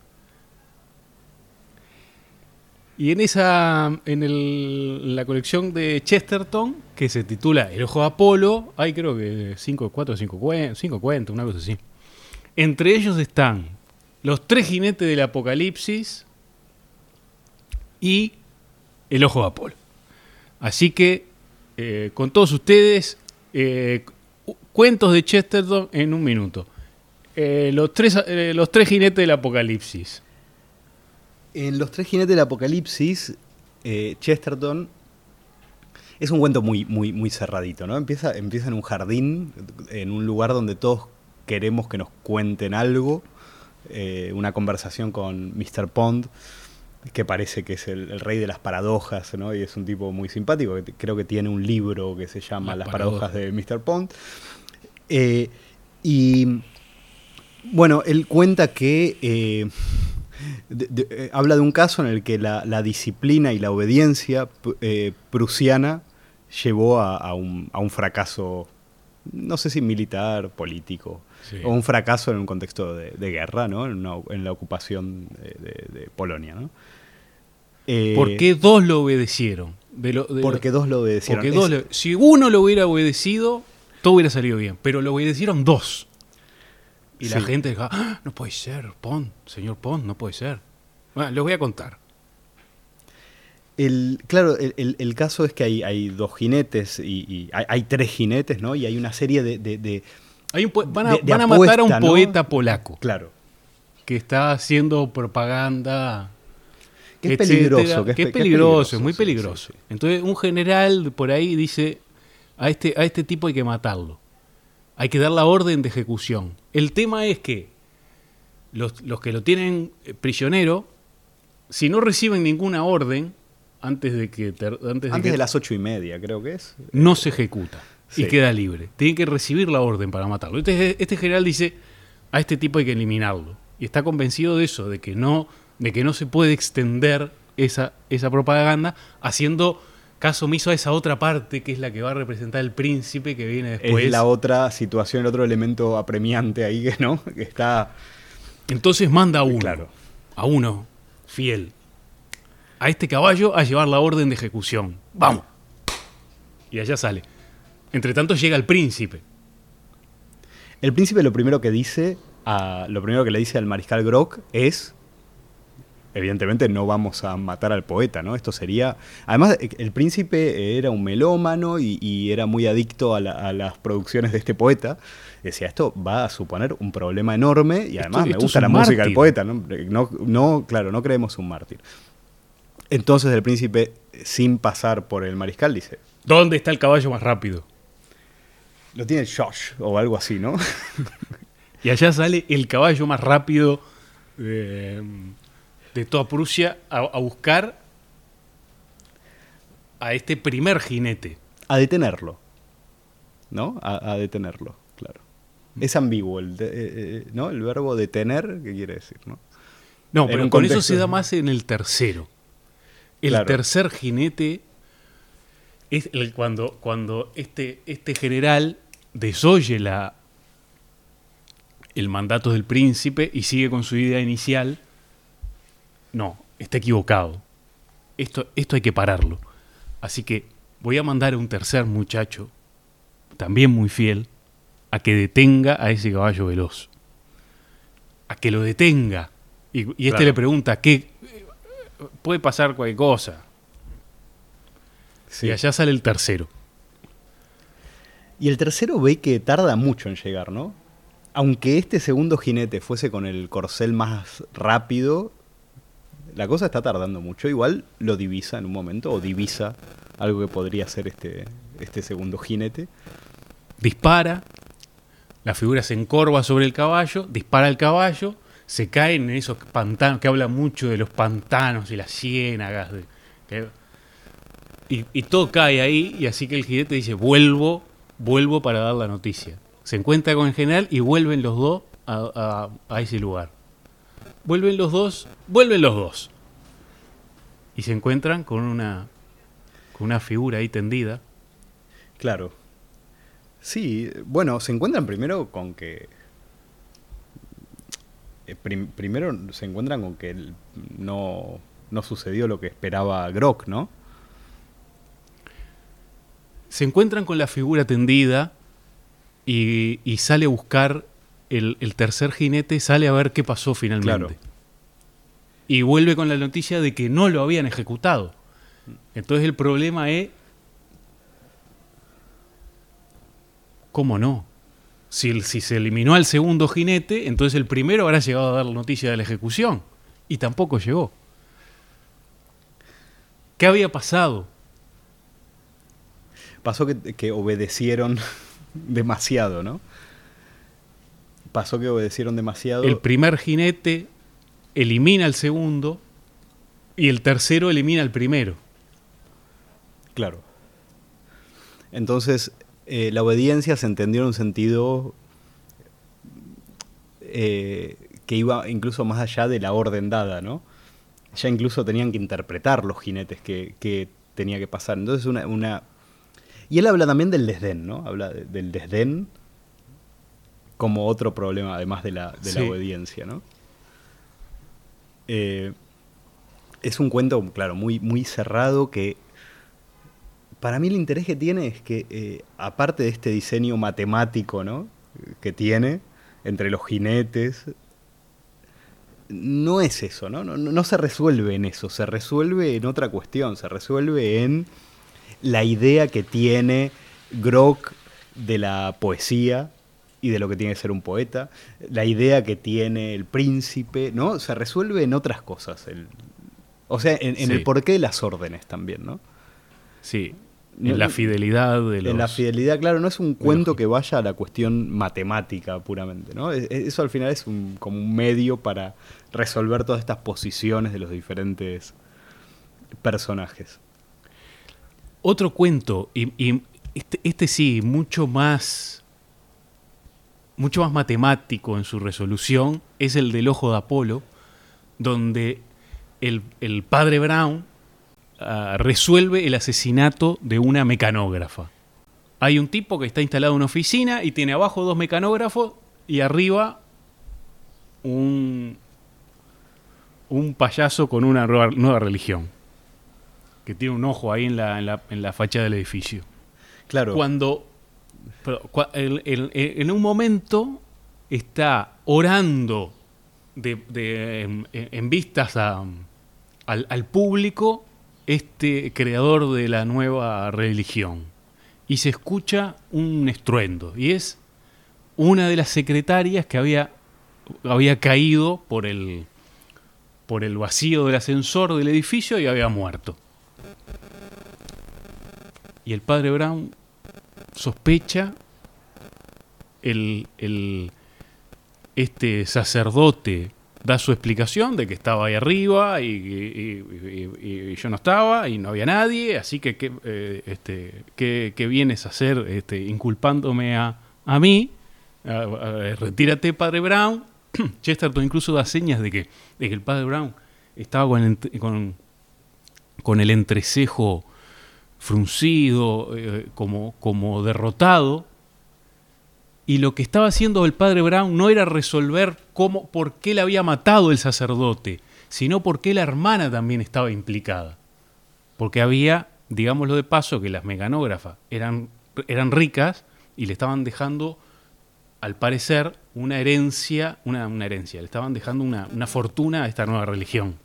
Y en esa en, el, en la colección de Chesterton, que se titula El ojo de Apolo, hay creo que cinco, cuatro o cinco, cinco cuentos, una cosa así. Entre ellos están Los tres jinetes del Apocalipsis y El ojo de Apolo. Así que, eh, con todos ustedes, eh, cuentos de Chesterton en un minuto. Eh, los, tres, eh, los tres jinetes del Apocalipsis. En Los tres jinetes del Apocalipsis, eh, Chesterton es un cuento muy, muy, muy cerradito, ¿no? Empieza, empieza en un jardín, en un lugar donde todos queremos que nos cuenten algo, eh, una conversación con mister Pond, que parece que es el, el rey de las paradojas, ¿no? Y es un tipo muy simpático, que creo que tiene un libro que se llama Las, las paradojas. paradojas de mister Pond. Eh, y bueno, él cuenta que eh, de, de, eh, habla de un caso en el que la, la disciplina y la obediencia eh, prusiana llevó a, a, un, a un fracaso, no sé si militar, político, sí. o un fracaso en un contexto de, de guerra, ¿no? En, una, en la ocupación de, de, de Polonia, ¿no? Eh, ¿Por qué dos lo obedecieron? De lo, de porque lo, dos lo obedecieron. Porque dos lo, si uno lo hubiera obedecido, todo hubiera salido bien, pero lo obedecieron dos. Y sí. la gente dijo, ah, no puede ser, Pond, señor Pond, no puede ser. Bueno, les voy a contar. El, claro, el, el, el caso es que hay, hay dos jinetes y, y hay, hay tres jinetes, ¿no? Y hay una serie de... de, de, hay un po- van a, de, de van a apuesta, matar a un ¿no? poeta polaco. Claro. Que está haciendo propaganda... Que es peligroso. Que es, que es que peligroso, es es muy peligroso. Sí, sí. Entonces un general por ahí dice, a este, a este tipo hay que matarlo. Hay que dar la orden de ejecución. El tema es que los, los que lo tienen prisionero, si no reciben ninguna orden... Antes de que ter, antes, antes de, que, de las ocho y media, creo que es. No se ejecuta sí. y queda libre. Tienen que recibir la orden para matarlo. Este, este general dice, a este tipo hay que eliminarlo. Y está convencido de eso, de que no, de que no se puede extender esa, esa propaganda haciendo caso omiso a esa otra parte que es la que va a representar el príncipe que viene después. Es la otra situación, el otro elemento apremiante ahí, ¿no? Que está... Entonces manda a uno, claro. a uno fiel. A este caballo a llevar la orden de ejecución. ¡Vamos! Y allá sale. Entre tanto llega el príncipe. El príncipe lo primero que dice, a, lo primero que le dice al mariscal Grock es, evidentemente no vamos a matar al poeta, ¿no? Esto sería... Además, el príncipe era un melómano y, y era muy adicto a, la, a las producciones de este poeta. Decía, esto va a suponer un problema enorme y además esto, me gusta la música mártir. del poeta, ¿no? No, no, claro, no creemos un mártir. Entonces el príncipe, sin pasar por el mariscal, dice... ¿Dónde está el caballo más rápido? Lo tiene Josh o algo así, ¿no? Y allá sale el caballo más rápido de, de toda Prusia a, a buscar a este primer jinete. A detenerlo, ¿no? A, a detenerlo, claro. Es ambiguo, el de, eh, ¿no? El verbo detener, ¿qué quiere decir, no? No, pero con contexto... eso se da más en el tercero. El claro. tercer jinete es el, cuando, cuando este, este general desoye la, el mandato del príncipe y sigue con su idea inicial. No, está equivocado. Esto, esto hay que pararlo. Así que voy a mandar a un tercer muchacho, también muy fiel, a que detenga a ese caballo veloz. A que lo detenga. Y, y este claro. le pregunta, ¿qué? Puede pasar cualquier cosa. Sí. Y allá sale el tercero. Y el tercero ve que tarda mucho en llegar, ¿no? Aunque este segundo jinete fuese con el corcel más rápido, la cosa está tardando mucho. Igual lo divisa en un momento, o divisa algo que podría ser este, este segundo jinete. Dispara, la figura se encorva sobre el caballo, dispara el caballo, se caen en esos pantanos, que habla mucho de los pantanos y las ciénagas. De, que, y, y todo cae ahí, y así que el jinete dice, vuelvo, vuelvo para dar la noticia. Se encuentra con el general y vuelven los dos a, a, a ese lugar. Vuelven los dos, vuelven los dos. Y se encuentran con una, con una figura ahí tendida. Claro. Sí, bueno, se encuentran primero con que... Eh, prim, primero se encuentran con que no, no sucedió lo que esperaba Grock, ¿no? Se encuentran con la figura tendida y, y sale a buscar el, el tercer jinete, sale a ver qué pasó finalmente. Claro. Y vuelve con la noticia de que no lo habían ejecutado. Entonces el problema es... ¿Cómo no? Si, si se eliminó al segundo jinete, entonces el primero habrá llegado a dar la noticia de la ejecución. Y tampoco llegó. ¿Qué había pasado? Pasó que, que obedecieron demasiado, ¿no? Pasó que obedecieron demasiado. El primer jinete elimina al segundo y el tercero elimina al primero. Claro. Entonces, eh, la obediencia se entendió en un sentido eh, que iba incluso más allá de la orden dada, ¿no? Ya incluso tenían que interpretar los jinetes que, que tenía que pasar. Entonces, una, una... Y él habla también del desdén, ¿no? Habla de, del desdén como otro problema, además de la, de Sí. la obediencia, ¿no? Eh, es un cuento, claro, muy, muy cerrado que... Para mí el interés que tiene es que, eh, aparte de este diseño matemático, ¿no?, que tiene entre los jinetes, no es eso, ¿no? No, no se resuelve en eso, se resuelve en otra cuestión, se resuelve en la idea que tiene Grock de la poesía y de lo que tiene que ser un poeta, la idea que tiene el príncipe, ¿no? Se resuelve en otras cosas, el, o sea, en, en Sí. el porqué de las órdenes también, ¿no? Sí, No, en la no, fidelidad de los... En la fidelidad, claro, no es un cuento los- que vaya a la cuestión matemática puramente, ¿no? Es- es- Eso al final es un, como un medio para resolver todas estas posiciones de los diferentes personajes. Otro cuento, y, y este, este sí, mucho más, mucho más matemático en su resolución, es el del Ojo de Apolo, donde el, el padre Brown uh, resuelve el asesinato de una mecanógrafa. Hay un tipo que está instalado en una oficina y tiene abajo dos mecanógrafos y arriba un, un payaso con una nueva, nueva religión, que tiene un ojo ahí en la, en la, en la fachada del edificio. Claro, Cuando pero, cua- el- el- el- en un momento está orando de, de- en, en vistas a, al, al público este creador de la nueva religión, y se escucha un estruendo, y es una de las secretarias que había, había caído por el, por el vacío del ascensor del edificio y había muerto. Y el padre Brown sospecha, el, el, este sacerdote da su explicación de que estaba ahí arriba y, y- y- y- y yo no estaba y no había nadie, así que ¿qué, eh, este, ¿qué, qué vienes a hacer este, inculpándome a, a mí? A- a- retírate, padre Brown. Chesterton incluso da señas de que, de que el padre Brown estaba con el, ent- con, con el entrecejo fruncido, eh, como, como derrotado, y lo que estaba haciendo el padre Brown no era resolver cómo, por qué le había matado el sacerdote, sino por qué la hermana también estaba implicada. Porque había, digámoslo de paso, que las mecanógrafas eran, eran ricas y le estaban dejando, al parecer, una herencia, una, una herencia, le estaban dejando una, una fortuna a esta nueva religión.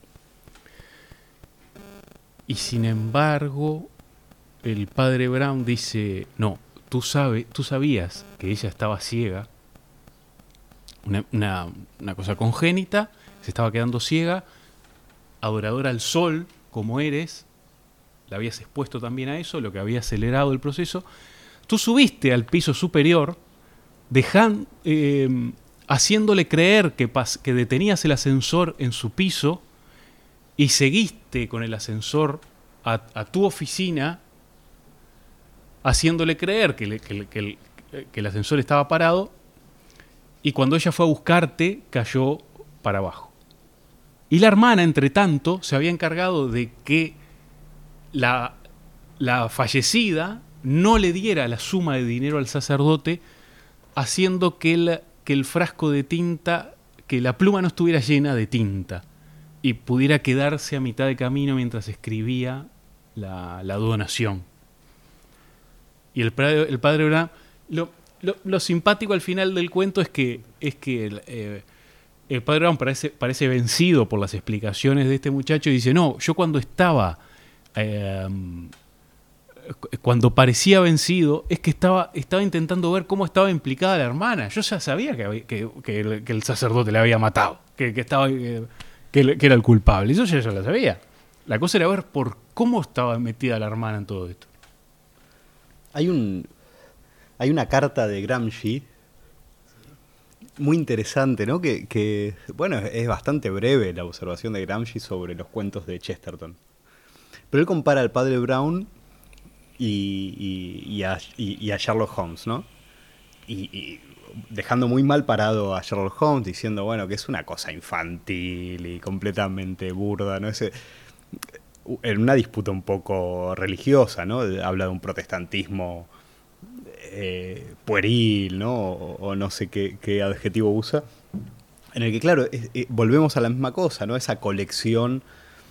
Y sin embargo, el padre Brown dice, no, tú, sabe, tú sabías que ella estaba ciega, una, una, una cosa congénita, se estaba quedando ciega, adoradora al sol, como eres, la habías expuesto también a eso, lo que había acelerado el proceso. Tú subiste al piso superior, dejan, eh, haciéndole creer que, pas, que detenías el ascensor en su piso y seguiste con el ascensor a, a tu oficina, haciéndole creer que, le, que, le, que, el, que el ascensor estaba parado, y cuando ella fue a buscarte, cayó para abajo. Y la hermana, entre tanto, se había encargado de que la, la fallecida no le diera la suma de dinero al sacerdote, haciendo que el, que el frasco de tinta, que la pluma no estuviera llena de tinta, y pudiera quedarse a mitad de camino mientras escribía la, la donación. Y el padre, el padre Brown, lo, lo, lo simpático al final del cuento es que, es que el, eh, el padre Brown parece, parece vencido por las explicaciones de este muchacho y dice, no, yo cuando estaba, eh, cuando parecía vencido, es que estaba, estaba intentando ver cómo estaba implicada la hermana. Yo ya sabía que, que, que, el, que el sacerdote la había matado, que, que, estaba, que, que era el culpable, eso ya yo lo sabía. La cosa era ver por ¿Cómo estaba metida la hermana en todo esto? Hay un hay una carta de Gramsci muy interesante, ¿no? Que, que, bueno, es bastante breve la observación de Gramsci sobre los cuentos de Chesterton. Pero él compara al padre Brown y, y, y, a, y, y a Sherlock Holmes, ¿no? Y, y dejando muy mal parado a Sherlock Holmes, diciendo, bueno, que es una cosa infantil y completamente burda, ¿no? Ese, en una disputa un poco religiosa, ¿no? Habla de un protestantismo Eh, pueril, ¿no? O, o no sé qué, qué adjetivo usa, en el que, claro, es, es, volvemos a la misma cosa, ¿no? Esa colección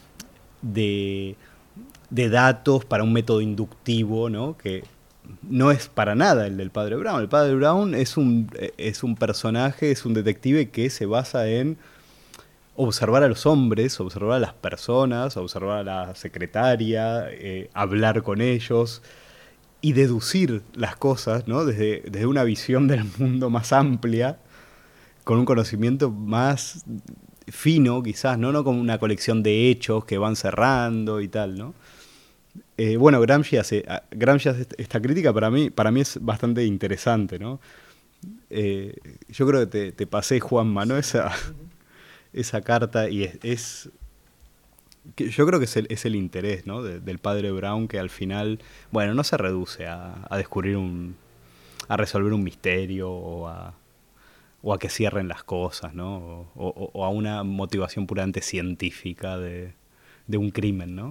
de, de datos para un método inductivo, ¿no? Que no es para nada el del padre Brown. El padre Brown es un, es un personaje, es un detective que se basa en observar a los hombres, observar a las personas, observar a la secretaria, eh, hablar con ellos y deducir las cosas, ¿no? Desde, desde una visión del mundo más amplia, con un conocimiento más fino, quizás, ¿no? No como una colección de hechos que van cerrando y tal, ¿no? Eh, bueno, Gramsci hace, Gramsci hace esta crítica, para mí, para mí es bastante interesante, ¿no? Eh, yo creo que te, te pasé, Juanma, ¿no? Esa, esa carta, y es... es que yo creo que es el, es el interés, ¿no? de, del padre Brown, que al final, bueno, no se reduce a, a descubrir un... a resolver un misterio o a, o a que cierren las cosas, ¿no? O, o, o a una motivación puramente científica de, de un crimen, ¿no?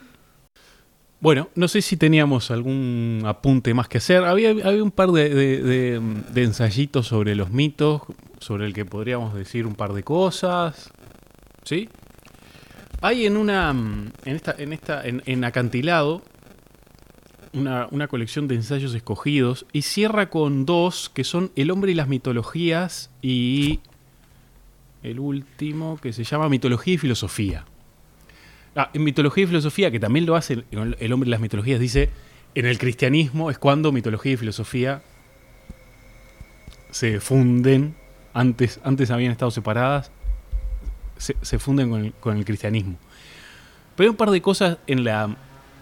Bueno, no sé si teníamos algún apunte más que hacer. Había, había un par de, de, de, de ensayitos sobre los mitos, sobre el que podríamos decir un par de cosas, ¿sí? Hay en una en esta en esta en, en Acantilado una, una colección de ensayos escogidos y cierra con dos que son El hombre y las mitologías y el último que se llama Mitología y filosofía. Ah, en Mitología y filosofía, que también lo hace El hombre y las mitologías, dice, en el cristianismo es cuando mitología y filosofía se funden, antes, antes habían estado separadas, Se, se funden con el, con el cristianismo. Pero hay un par de cosas en la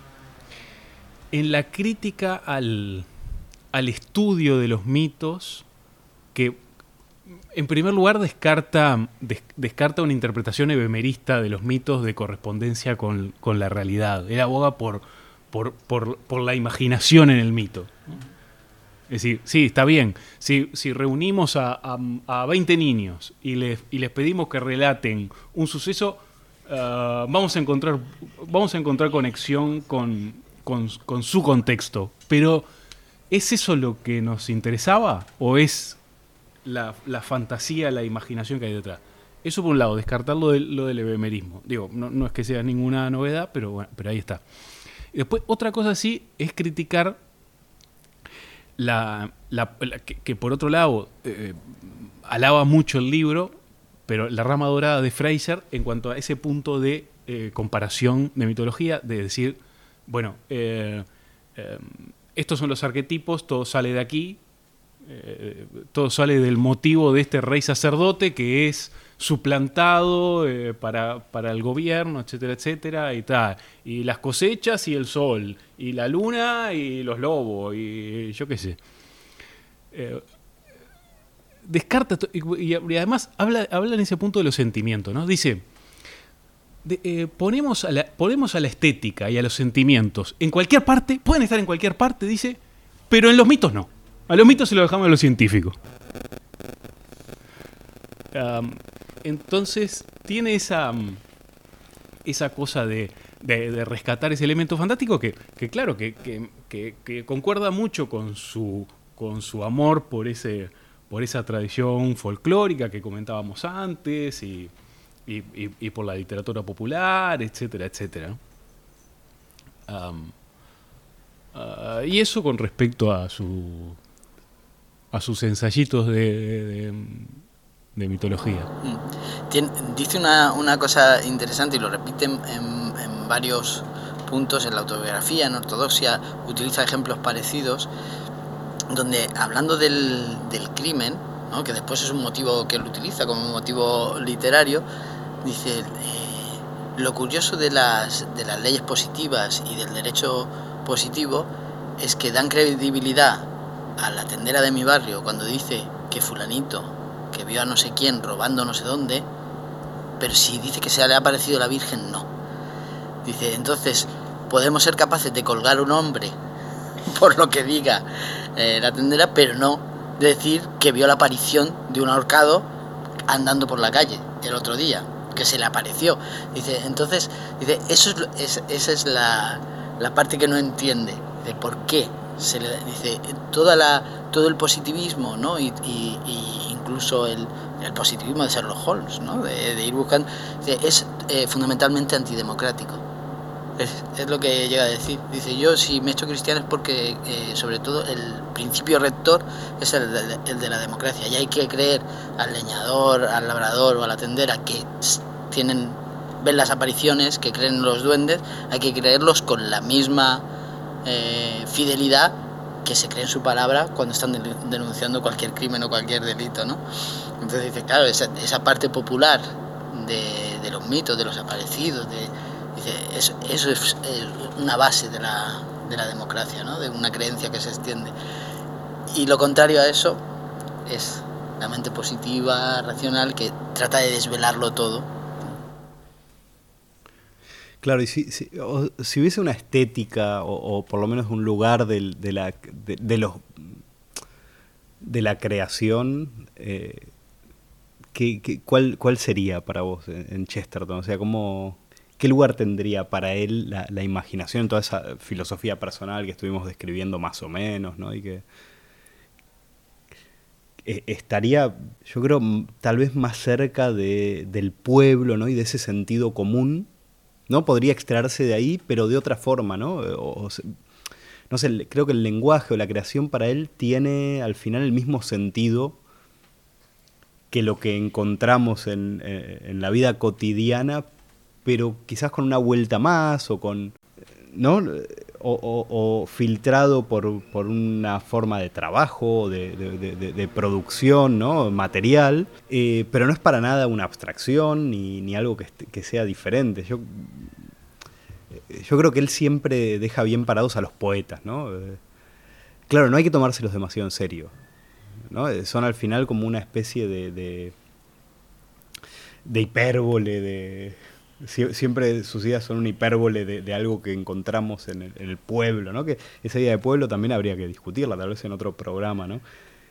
en la crítica al, al estudio de los mitos que, en primer lugar, descarta, des, descarta una interpretación ebemerista de los mitos de correspondencia con, con la realidad. Él aboga por, por, por, por la imaginación en el mito. Es decir, sí, está bien. Si, si reunimos a, a, a veinte niños y les, y les pedimos que relaten un suceso, uh, vamos a encontrar, vamos a encontrar conexión con, con, con su contexto. Pero, ¿es eso lo que nos interesaba? ¿O es la, la fantasía, la imaginación que hay detrás? Eso por un lado, descartar lo, de, lo del ebemerismo. Digo, no, no es que sea ninguna novedad, pero bueno, pero ahí está. Y después, otra cosa sí, es criticar La, la, la, que, que por otro lado eh, alaba mucho el libro, pero La rama dorada de Fraser en cuanto a ese punto de eh, comparación de mitología, de decir, bueno, eh, eh, estos son los arquetipos, todo sale de aquí, eh, todo sale del motivo de este rey sacerdote que es suplantado eh, para, para el gobierno, etcétera, etcétera, y tal. Y las cosechas y el sol, y la luna y los lobos, y yo qué sé. Eh, descarta, y, y además habla, habla en ese punto de los sentimientos, ¿no? Dice, de, eh, ponemos, a la, ponemos a la estética y a los sentimientos en cualquier parte, pueden estar en cualquier parte, dice, pero en los mitos no. A los mitos se los dejamos a los científicos. Um, entonces tiene esa esa cosa de, de, de rescatar ese elemento fantástico que, que claro, que, que, que, que concuerda mucho con su, con su amor por ese por esa tradición folclórica que comentábamos antes y, y, y, y por la literatura popular, etcétera, etcétera. Um, uh, y eso con respecto a su a sus ensayitos de, de, de de mitología. Tien, dice una, una cosa interesante y lo repite en, en, en varios puntos en la autobiografía, en Ortodoxia, utiliza ejemplos parecidos, donde hablando del, del crimen, ¿no? Que después es un motivo que él utiliza como un motivo literario, dice, eh, lo curioso de las, de las leyes positivas y del derecho positivo es que dan credibilidad a la tendera de mi barrio cuando dice que fulanito, que vio a no sé quién robando no sé dónde, pero si dice que se le ha aparecido la Virgen, no. Dice, entonces, podemos ser capaces de colgar un hombre por lo que diga eh, la tendera, pero no decir que vio la aparición de un ahorcado andando por la calle el otro día, que se le apareció. Dice, entonces, dice, eso es, es, esa es la, la parte que no entiende, de por qué se le dice toda la todo el positivismo, ¿no? Y, y, y incluso el, el positivismo de Sherlock Holmes, ¿no? De, de ir buscando, dice, es eh, fundamentalmente antidemocrático. Es, es lo que llega a decir. Dice, yo si me he hecho cristiano es porque eh, sobre todo el principio rector es el de, el de la democracia, y hay que creer al leñador, al labrador o a la tendera que tienen ven las apariciones, que creen en los duendes, hay que creerlos con la misma eh, fidelidad que se cree en su palabra cuando están denunciando cualquier crimen o cualquier delito, ¿no? Entonces dice, claro, esa, esa parte popular de, de los mitos, de los aparecidos, de dice, eso, eso es una base de la, de la democracia, ¿no? De una creencia que se extiende. Y lo contrario a eso es la mente positiva, racional, que trata de desvelarlo todo. Claro, y si, si, o, si hubiese una estética o, o por lo menos un lugar del, de, la, de, de, los, de la creación, eh, ¿qué, qué, cuál, ¿cuál sería para vos en, en Chesterton? O sea, ¿cómo... ¿Qué lugar tendría para él la, la imaginación, toda esa filosofía personal que estuvimos describiendo más o menos, ¿no? Y que eh, estaría, yo creo, tal vez más cerca de, del pueblo, ¿no? Y de ese sentido común, ¿no? Podría extraerse de ahí, pero de otra forma, ¿no? O, o, no sé, creo que el lenguaje o la creación para él tiene al final el mismo sentido que lo que encontramos en, en la vida cotidiana, pero quizás con una vuelta más o con, ¿no? O, o, o filtrado por, por una forma de trabajo, de, de, de, de producción, ¿no? Material, eh, pero no es para nada una abstracción ni, ni algo que, que sea diferente. Yo, yo creo que él siempre deja bien parados a los poetas, ¿no? Eh, claro, no hay que tomárselos demasiado en serio, ¿no? Son al final como una especie de, de, de hipérbole, de... Siempre sus ideas son una hipérbole de, de algo que encontramos en el, en el pueblo, ¿no? Que esa idea de pueblo también habría que discutirla, tal vez en otro programa, ¿no?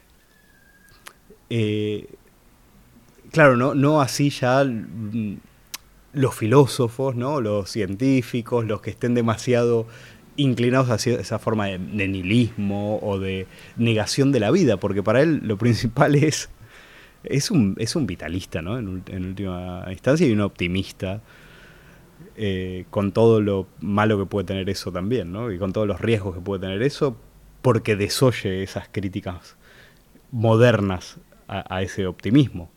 Eh, claro, no, no así ya los filósofos, ¿no? Los científicos, los que estén demasiado inclinados hacia esa forma de, de nihilismo o de negación de la vida, porque para él lo principal es... Es un, es un vitalista, ¿no? En, en última instancia, y un optimista, eh, con todo lo malo que puede tener eso también, ¿no? Y con todos los riesgos que puede tener eso, porque desoye esas críticas modernas a, a ese optimismo.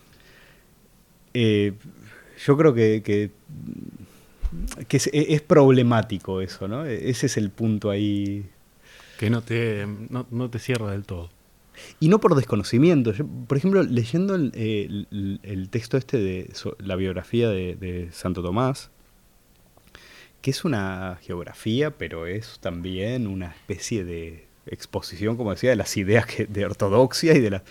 Eh, yo creo que, que, que es, es problemático eso, ¿no? Ese es el punto ahí. Que no te, no, no te cierra del todo. Y no por desconocimiento. Yo, por ejemplo, leyendo el, el, el texto este de so, la biografía de, de Santo Tomás, que es una geografía, pero es también una especie de exposición, como decía, de las ideas que, de ortodoxia y de las...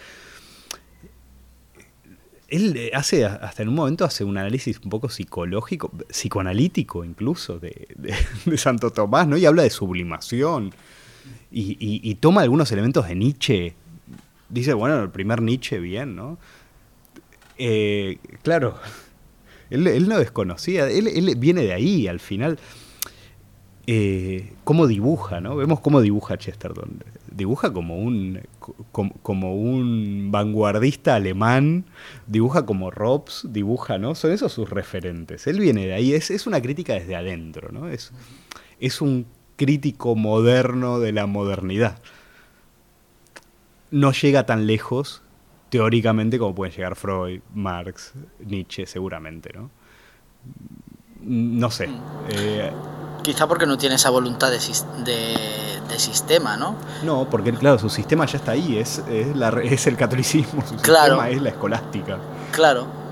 Él hace, hasta en un momento, hace un análisis un poco psicológico, psicoanalítico incluso, de, de, de Santo Tomás, ¿no? Y habla de sublimación. Y, y, y toma algunos elementos de Nietzsche. Dice, bueno, el primer Nietzsche, bien, ¿no? Eh, claro, él, él no desconocía, él, él viene de ahí, al final. Eh, cómo dibuja, ¿no? Vemos cómo dibuja Chesterton. Dibuja como un, como, como un vanguardista alemán, dibuja como Robes, dibuja, ¿no? Son esos sus referentes. Él viene de ahí, es, es una crítica desde adentro, ¿no? Es, es un crítico moderno de la modernidad. No llega tan lejos, teóricamente, como pueden llegar Freud, Marx, Nietzsche, seguramente, ¿no? No sé. Eh, Quizá porque no tiene esa voluntad de, de, de sistema, ¿no? No, porque, claro, su sistema ya está ahí, es, es, la, es el catolicismo, su claro. sistema es la escolástica. Claro,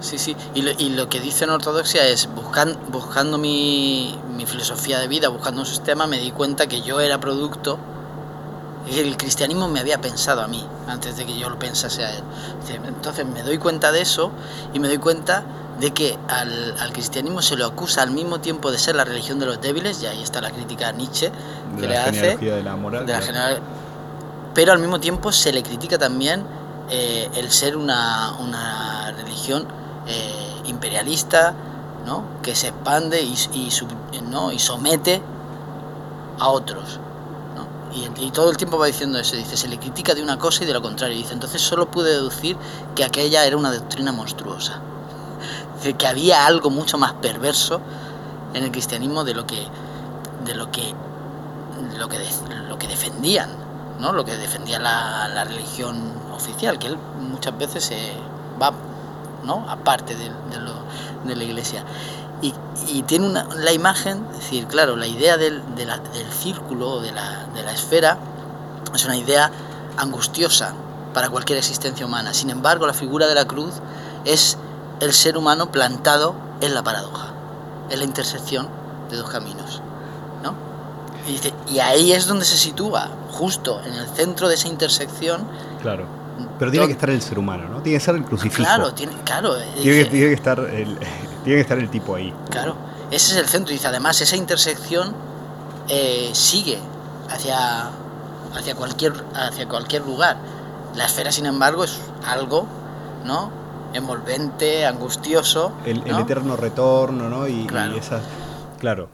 Sí, sí. Y lo, y lo que dice en Ortodoxia es, buscan, buscando mi, mi filosofía de vida, buscando un sistema, me di cuenta que yo era producto, el cristianismo me había pensado a mí, antes de que yo lo pensase a él. Entonces me doy cuenta de eso y me doy cuenta de que al, al cristianismo se lo acusa al mismo tiempo de ser la religión de los débiles, y ahí está la crítica a Nietzsche que de le la hace, genealogía de la moral, de la claro. general, pero al mismo tiempo se le critica también eh, el ser una, una religión eh, imperialista, ¿no? Que se expande y, y, sub, ¿no? y somete a otros, ¿no? Y, y todo el tiempo va diciendo eso, dice, se le critica de una cosa y de lo contrario, dice, entonces solo pude deducir que aquella era una doctrina monstruosa, dice, que había algo mucho más perverso en el cristianismo de lo que de lo que lo que, de, lo que defendían, ¿no? Lo que defendía la, la religión oficial, que él muchas veces se va, ¿no? aparte de, de, lo, de la iglesia. Y, y tiene una, la imagen, es decir, claro, la idea del, de la, del círculo, de la, de la esfera, es una idea angustiosa para cualquier existencia humana. Sin embargo, la figura de la cruz es el ser humano plantado en la paradoja, en la intersección de dos caminos, ¿no? Y, dice, y ahí es donde se sitúa, justo en el centro de esa intersección. Claro. Pero tiene que estar el ser humano, ¿no? Tiene que estar el crucifijo. Claro, tiene, claro. Tiene que, tiene que estar el, tiene que estar el tipo ahí. Claro, ese es el centro. Dice, además, esa intersección eh, sigue hacia, hacia, cualquier, hacia cualquier lugar. La esfera, sin embargo, es algo, ¿no? envolvente, angustioso. El, ¿no? el eterno retorno, ¿no? Y, claro. y esa, claro.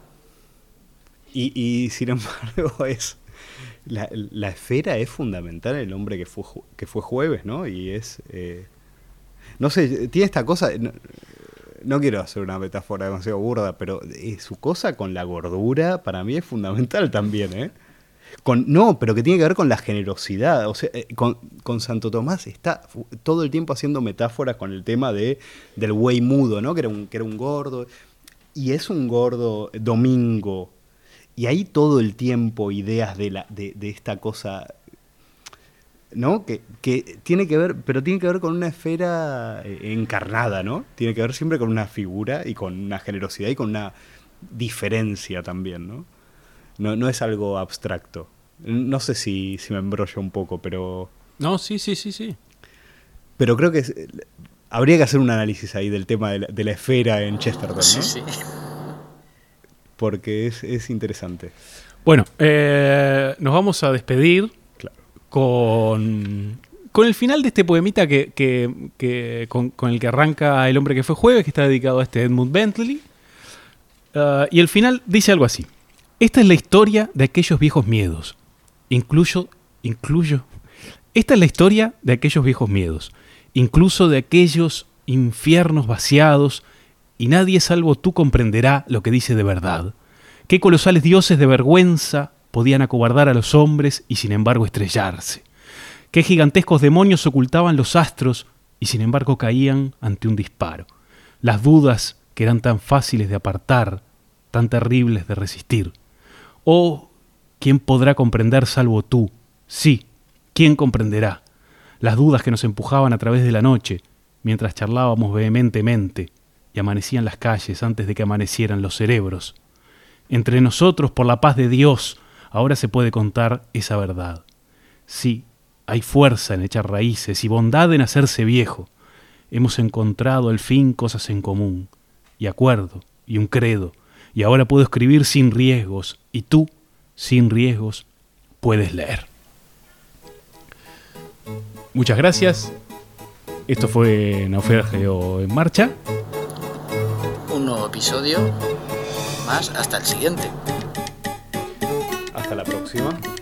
Y, y sin embargo, es... La, la esfera es fundamental en el hombre que fue, que fue jueves, ¿no? Y es... Eh, no sé, tiene esta cosa... No, no quiero hacer una metáfora demasiado burda, pero eh, su cosa con la gordura para mí es fundamental también, ¿eh? Con, no, pero que tiene que ver con la generosidad. O sea, eh, con, con Santo Tomás está todo el tiempo haciendo metáforas con el tema de, del güey mudo, ¿no? Que era un, que era un gordo. Y es un gordo domingo. Y hay todo el tiempo ideas de, la, de, de esta cosa, ¿no? Que, que tiene que ver, pero tiene que ver con una esfera encarnada, ¿no? Tiene que ver siempre con una figura y con una generosidad y con una diferencia también, ¿no? No, no es algo abstracto. No sé si, si me embrollo un poco, pero... No, sí, sí, sí, sí. Pero creo que es, habría que hacer un análisis ahí del tema de la, de la esfera en Chesterton, ¿no? Sí, sí. Porque es, es interesante. Bueno, eh, nos vamos a despedir claro. con, con el final de este poemita que, que, que con, con el que arranca El hombre que fue jueves, que está dedicado a este Edmund Bentley. Uh, y el final dice algo así. Esta es la historia de aquellos viejos miedos. Incluyo, incluyo. Esta es la historia de aquellos viejos miedos. Incluso de aquellos infiernos vaciados. Y nadie salvo tú comprenderá lo que dice de verdad. Qué colosales dioses de vergüenza podían acobardar a los hombres y sin embargo estrellarse. Qué gigantescos demonios ocultaban los astros y sin embargo caían ante un disparo. Las dudas que eran tan fáciles de apartar, tan terribles de resistir. Oh, ¿quién podrá comprender salvo tú? Sí, ¿quién comprenderá? Las dudas que nos empujaban a través de la noche, mientras charlábamos vehementemente, y amanecían las calles antes de que amanecieran los cerebros. Entre nosotros, por la paz de Dios, ahora se puede contar esa verdad. Sí, hay fuerza en echar raíces y bondad en hacerse viejo. Hemos encontrado al fin cosas en común, y acuerdo, y un credo, y ahora puedo escribir sin riesgos, y tú, sin riesgos, puedes leer. Muchas gracias. Esto fue Naufragio en Marcha. Un nuevo episodio más, hasta el siguiente. Hasta la próxima.